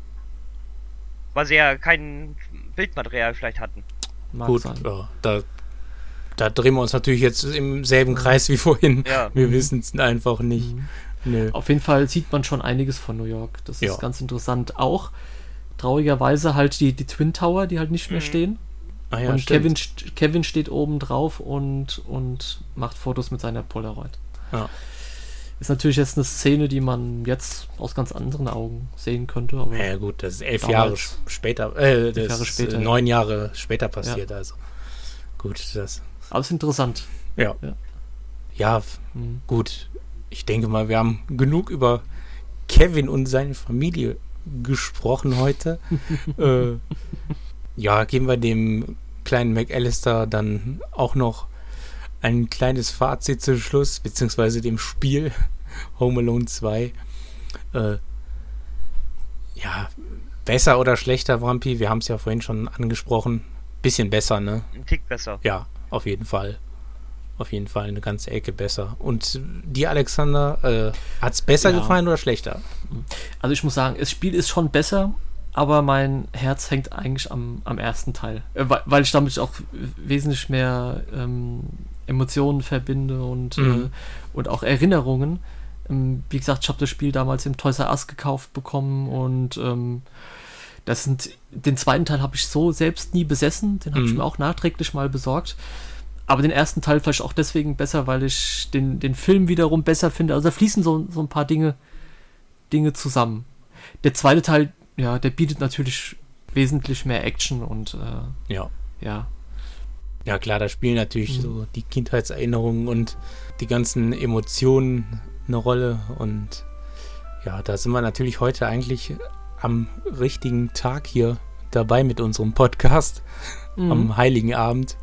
Weil sie ja kein Bildmaterial vielleicht hatten. Mag Gut, sein. Ja, da, da drehen wir uns natürlich jetzt im selben Kreis wie vorhin. Ja. Wir mhm. wissen es einfach nicht. Mhm. Nee. Auf jeden Fall sieht man schon einiges von New York. Das ist ja. ganz interessant. Auch traurigerweise halt die, die Twin Tower, die halt nicht mehr mhm. stehen. Ah ja, und Kevin, Kevin steht oben drauf und, und macht Fotos mit seiner Polaroid. Ja. Ist natürlich jetzt eine Szene, die man jetzt aus ganz anderen Augen sehen könnte. Aber ja gut, das ist elf Jahre später, äh, das Jahre später, ist neun Jahre später passiert. Ja. Also gut, das. Aber es ist interessant. Ja. Ja, ja mhm. gut. Ich denke mal, wir haben genug über Kevin und seine Familie gesprochen heute. äh, Ja, geben wir dem kleinen McAllister dann auch noch ein kleines Fazit zum Schluss, beziehungsweise dem Spiel Home Alone zwei. Äh, ja, besser oder schlechter, Wampi? Wir haben es ja vorhin schon angesprochen. Bisschen besser, ne? Ein Tick besser. Ja, auf jeden Fall. Auf jeden Fall eine ganze Ecke besser. Und dir, Alexander, äh, hat es besser ja. gefallen oder schlechter? Also ich muss sagen, das Spiel ist schon besser, aber mein Herz hängt eigentlich am, am ersten Teil, äh, weil, weil ich damit auch wesentlich mehr ähm, Emotionen verbinde und, mhm. äh, und auch Erinnerungen. Ähm, wie gesagt, ich habe das Spiel damals im Toys R Us gekauft bekommen und ähm, das sind, den zweiten Teil habe ich so selbst nie besessen, den habe mhm. ich mir auch nachträglich mal besorgt. Aber den ersten Teil vielleicht auch deswegen besser, weil ich den, den Film wiederum besser finde. Also da fließen so, so ein paar Dinge, Dinge zusammen. Der zweite Teil, ja, der bietet natürlich wesentlich mehr Action und äh, ja. ja. Ja klar, da spielen natürlich mhm. so die Kindheitserinnerungen und die ganzen Emotionen eine Rolle und ja, da sind wir natürlich heute eigentlich am richtigen Tag hier dabei mit unserem Podcast mhm. am Heiligen Abend.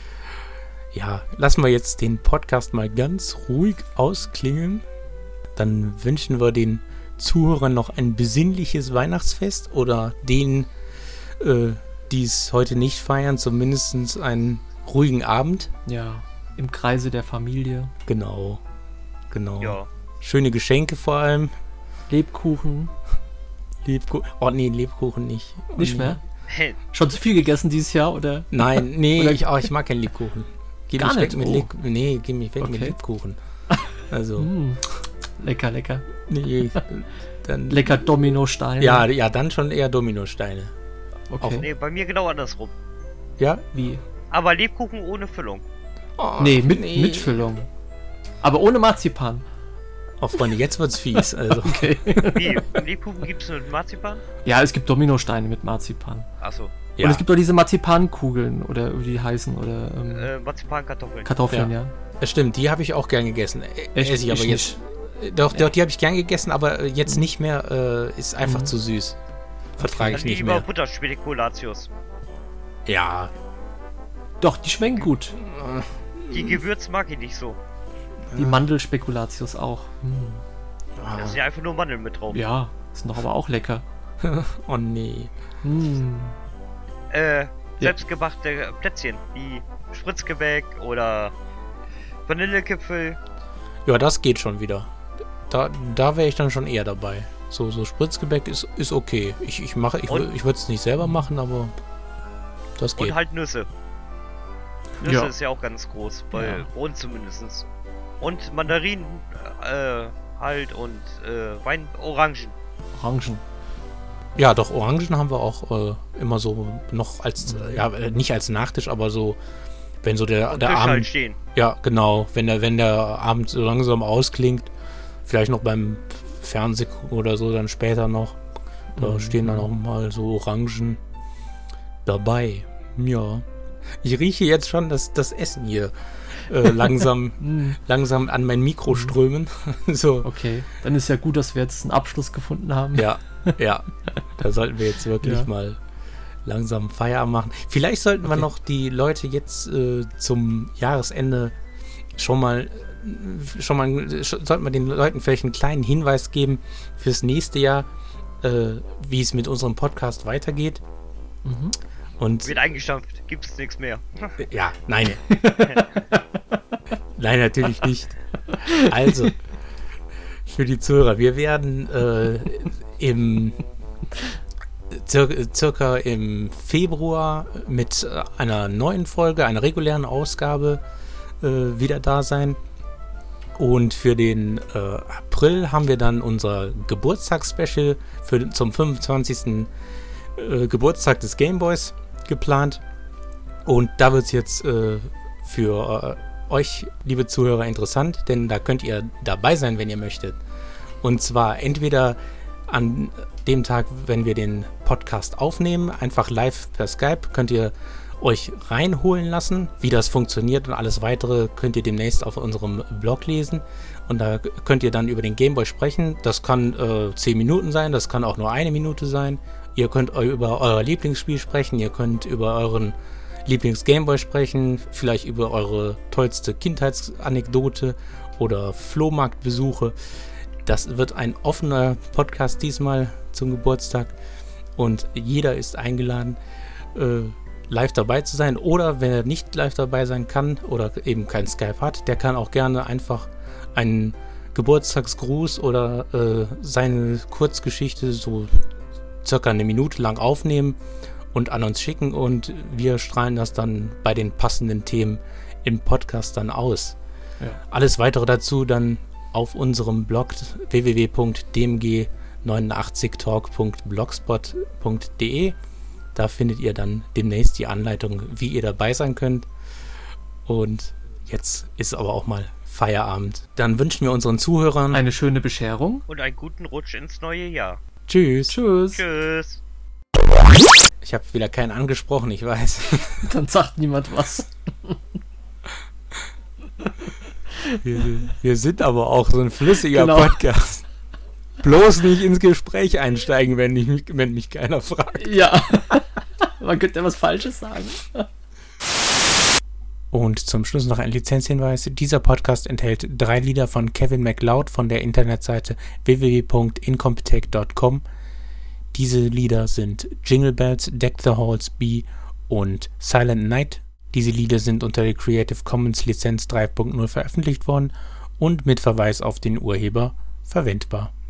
Ja, lassen wir jetzt den Podcast mal ganz ruhig ausklingen. Dann wünschen wir den Zuhörern noch ein besinnliches Weihnachtsfest oder denen, äh, die es heute nicht feiern, zumindest einen ruhigen Abend. Ja. Im Kreise der Familie. Genau. Genau. Ja. Schöne Geschenke vor allem. Lebkuchen. Lebkuchen. Oh nee, Lebkuchen nicht. Oh, nicht nee. mehr? Hey. Schon zu viel gegessen dieses Jahr, oder? Nein, nee, oder? ich, oh, ich mag keinen Lebkuchen. Geh Gar mich nicht? weg mit Oh. Leb Nee, geh mich weg Okay. mit Lebkuchen. Also. Mm. Lecker, lecker. Nee, dann. Lecker Dominosteine. Ja, ja, dann schon eher Dominosteine. Okay. Nee, bei mir genau andersrum. Ja? Wie? Aber Lebkuchen ohne Füllung. Oh, Nee, mit, mit Füllung. Aber ohne Marzipan. Oh, Freunde, jetzt wird's fies. Also. Okay. Wie? Lebkuchen gibt's nur mit Marzipan? Ja, es gibt Dominosteine mit Marzipan. Achso. Ja. Und es gibt auch diese Marzipankugeln, oder wie die heißen, oder ähm, Äh, Marzipankartoffeln. Kartoffeln, ja. Das stimmt, die habe ich auch gern gegessen. Ä- Echt? Esse ich aber Ich jetzt. Doch, doch, die habe ich gern gegessen, aber jetzt nicht mehr. Äh, ist einfach Mhm. zu süß. Vertrage ich Dann nicht lieber mehr. Butterspekulatius. Ja. Doch, die schmecken gut. Die Gewürz mag ich nicht so. Die Mandelspekulatius auch. Hm. Da Ah. sind ja einfach nur Mandeln mit drauf. Ja, sind doch aber auch lecker. Oh nee. Hm. Äh, selbstgemachte Plätzchen, wie Spritzgebäck oder Vanillekipfel. Ja, das geht schon wieder. Da, da wäre ich dann schon eher dabei. So, so Spritzgebäck ist, ist okay. Ich, ich mache, ich, Und- ich würde es nicht selber machen, aber das geht. Und halt Nüsse. Nüsse Ja. ist ja auch ganz groß, bei Ja. uns zumindest. Und Mandarinen äh, halt und äh, Wein, Orangen. Orangen. Ja, doch, Orangen haben wir auch äh, immer so noch als, äh, ja, äh, nicht als Nachtisch, aber so, wenn so der, Und der Tisch halt Abend, stehen. ja, genau, wenn der, wenn der Abend so langsam ausklingt, vielleicht noch beim Fernsehen oder so, dann später noch, da Mhm. stehen dann auch mal so Orangen dabei. Ja, ich rieche jetzt schon das, das Essen hier äh, langsam, Hm. langsam an mein Mikro strömen. So, Okay, dann ist ja gut, dass wir jetzt einen Abschluss gefunden haben. ja, ja, da sollten wir jetzt wirklich Ja. mal langsam Feierabend machen. Vielleicht sollten wir Okay. noch die Leute jetzt äh, zum Jahresende schon mal, schon mal, sch- sollten wir den Leuten vielleicht einen kleinen Hinweis geben fürs nächste Jahr, äh, wie es mit unserem Podcast weitergeht. Mhm. Und Wird eingestampft, gibt's nichts mehr. äh, ja, nein. Nein, natürlich nicht. Also, für die Zuhörer, wir werden äh, im cir circa im Februar mit äh, einer neuen Folge, einer regulären Ausgabe äh, wieder da sein. Und für den äh, April haben wir dann unser Geburtstagsspecial für, zum fünfundzwanzigsten Äh, Geburtstag des Gameboys geplant. Und da wird es jetzt äh, für äh, euch, liebe Zuhörer, interessant, denn da könnt ihr dabei sein, wenn ihr möchtet. Und zwar entweder an dem Tag, wenn wir den Podcast aufnehmen, einfach live per Skype, könnt ihr euch reinholen lassen. Wie das funktioniert und alles weitere könnt ihr demnächst auf unserem Blog lesen. Und da könnt ihr dann über den Gameboy sprechen. Das kann äh, zehn Minuten sein, das kann auch nur eine Minute sein. Ihr könnt über euer Lieblingsspiel sprechen, ihr könnt über euren Lieblings-Gameboy sprechen, vielleicht über eure tollste Kindheitsanekdote oder Flohmarktbesuche. Das wird ein offener Podcast diesmal zum Geburtstag und jeder ist eingeladen, äh, live dabei zu sein. Oder wenn er nicht live dabei sein kann oder eben kein Skype hat, der kann auch gerne einfach einen Geburtstagsgruß oder äh, seine Kurzgeschichte so circa eine Minute lang aufnehmen und an uns schicken und wir strahlen das dann bei den passenden Themen im Podcast dann aus. Ja. Alles weitere dazu dann auf unserem Blog w w w punkt d m g neunundachtzig talk punkt blogspot punkt d e. Da findet ihr dann demnächst die Anleitung, wie ihr dabei sein könnt. Und jetzt ist aber auch mal Feierabend. Dann wünschen wir unseren Zuhörern Eine schöne Bescherung. Und einen guten Rutsch ins neue Jahr. Tschüss. Tschüss. Tschüss. Ich habe wieder keinen angesprochen, ich weiß. Dann sagt niemand was. Wir, wir sind aber auch so ein flüssiger Genau. Podcast. Bloß nicht ins Gespräch einsteigen, wenn, ich mich, wenn mich keiner fragt. Ja. Man könnte ja was Falsches sagen. Und zum Schluss noch ein Lizenzhinweis. Dieser Podcast enthält drei Lieder von Kevin MacLeod von der Internetseite w w w punkt incompetech punkt com. Diese Lieder sind Jingle Bells, Deck the Halls Be und Silent Night. Diese Lieder sind unter der Creative Commons Lizenz drei Punkt null veröffentlicht worden und mit Verweis auf den Urheber verwendbar.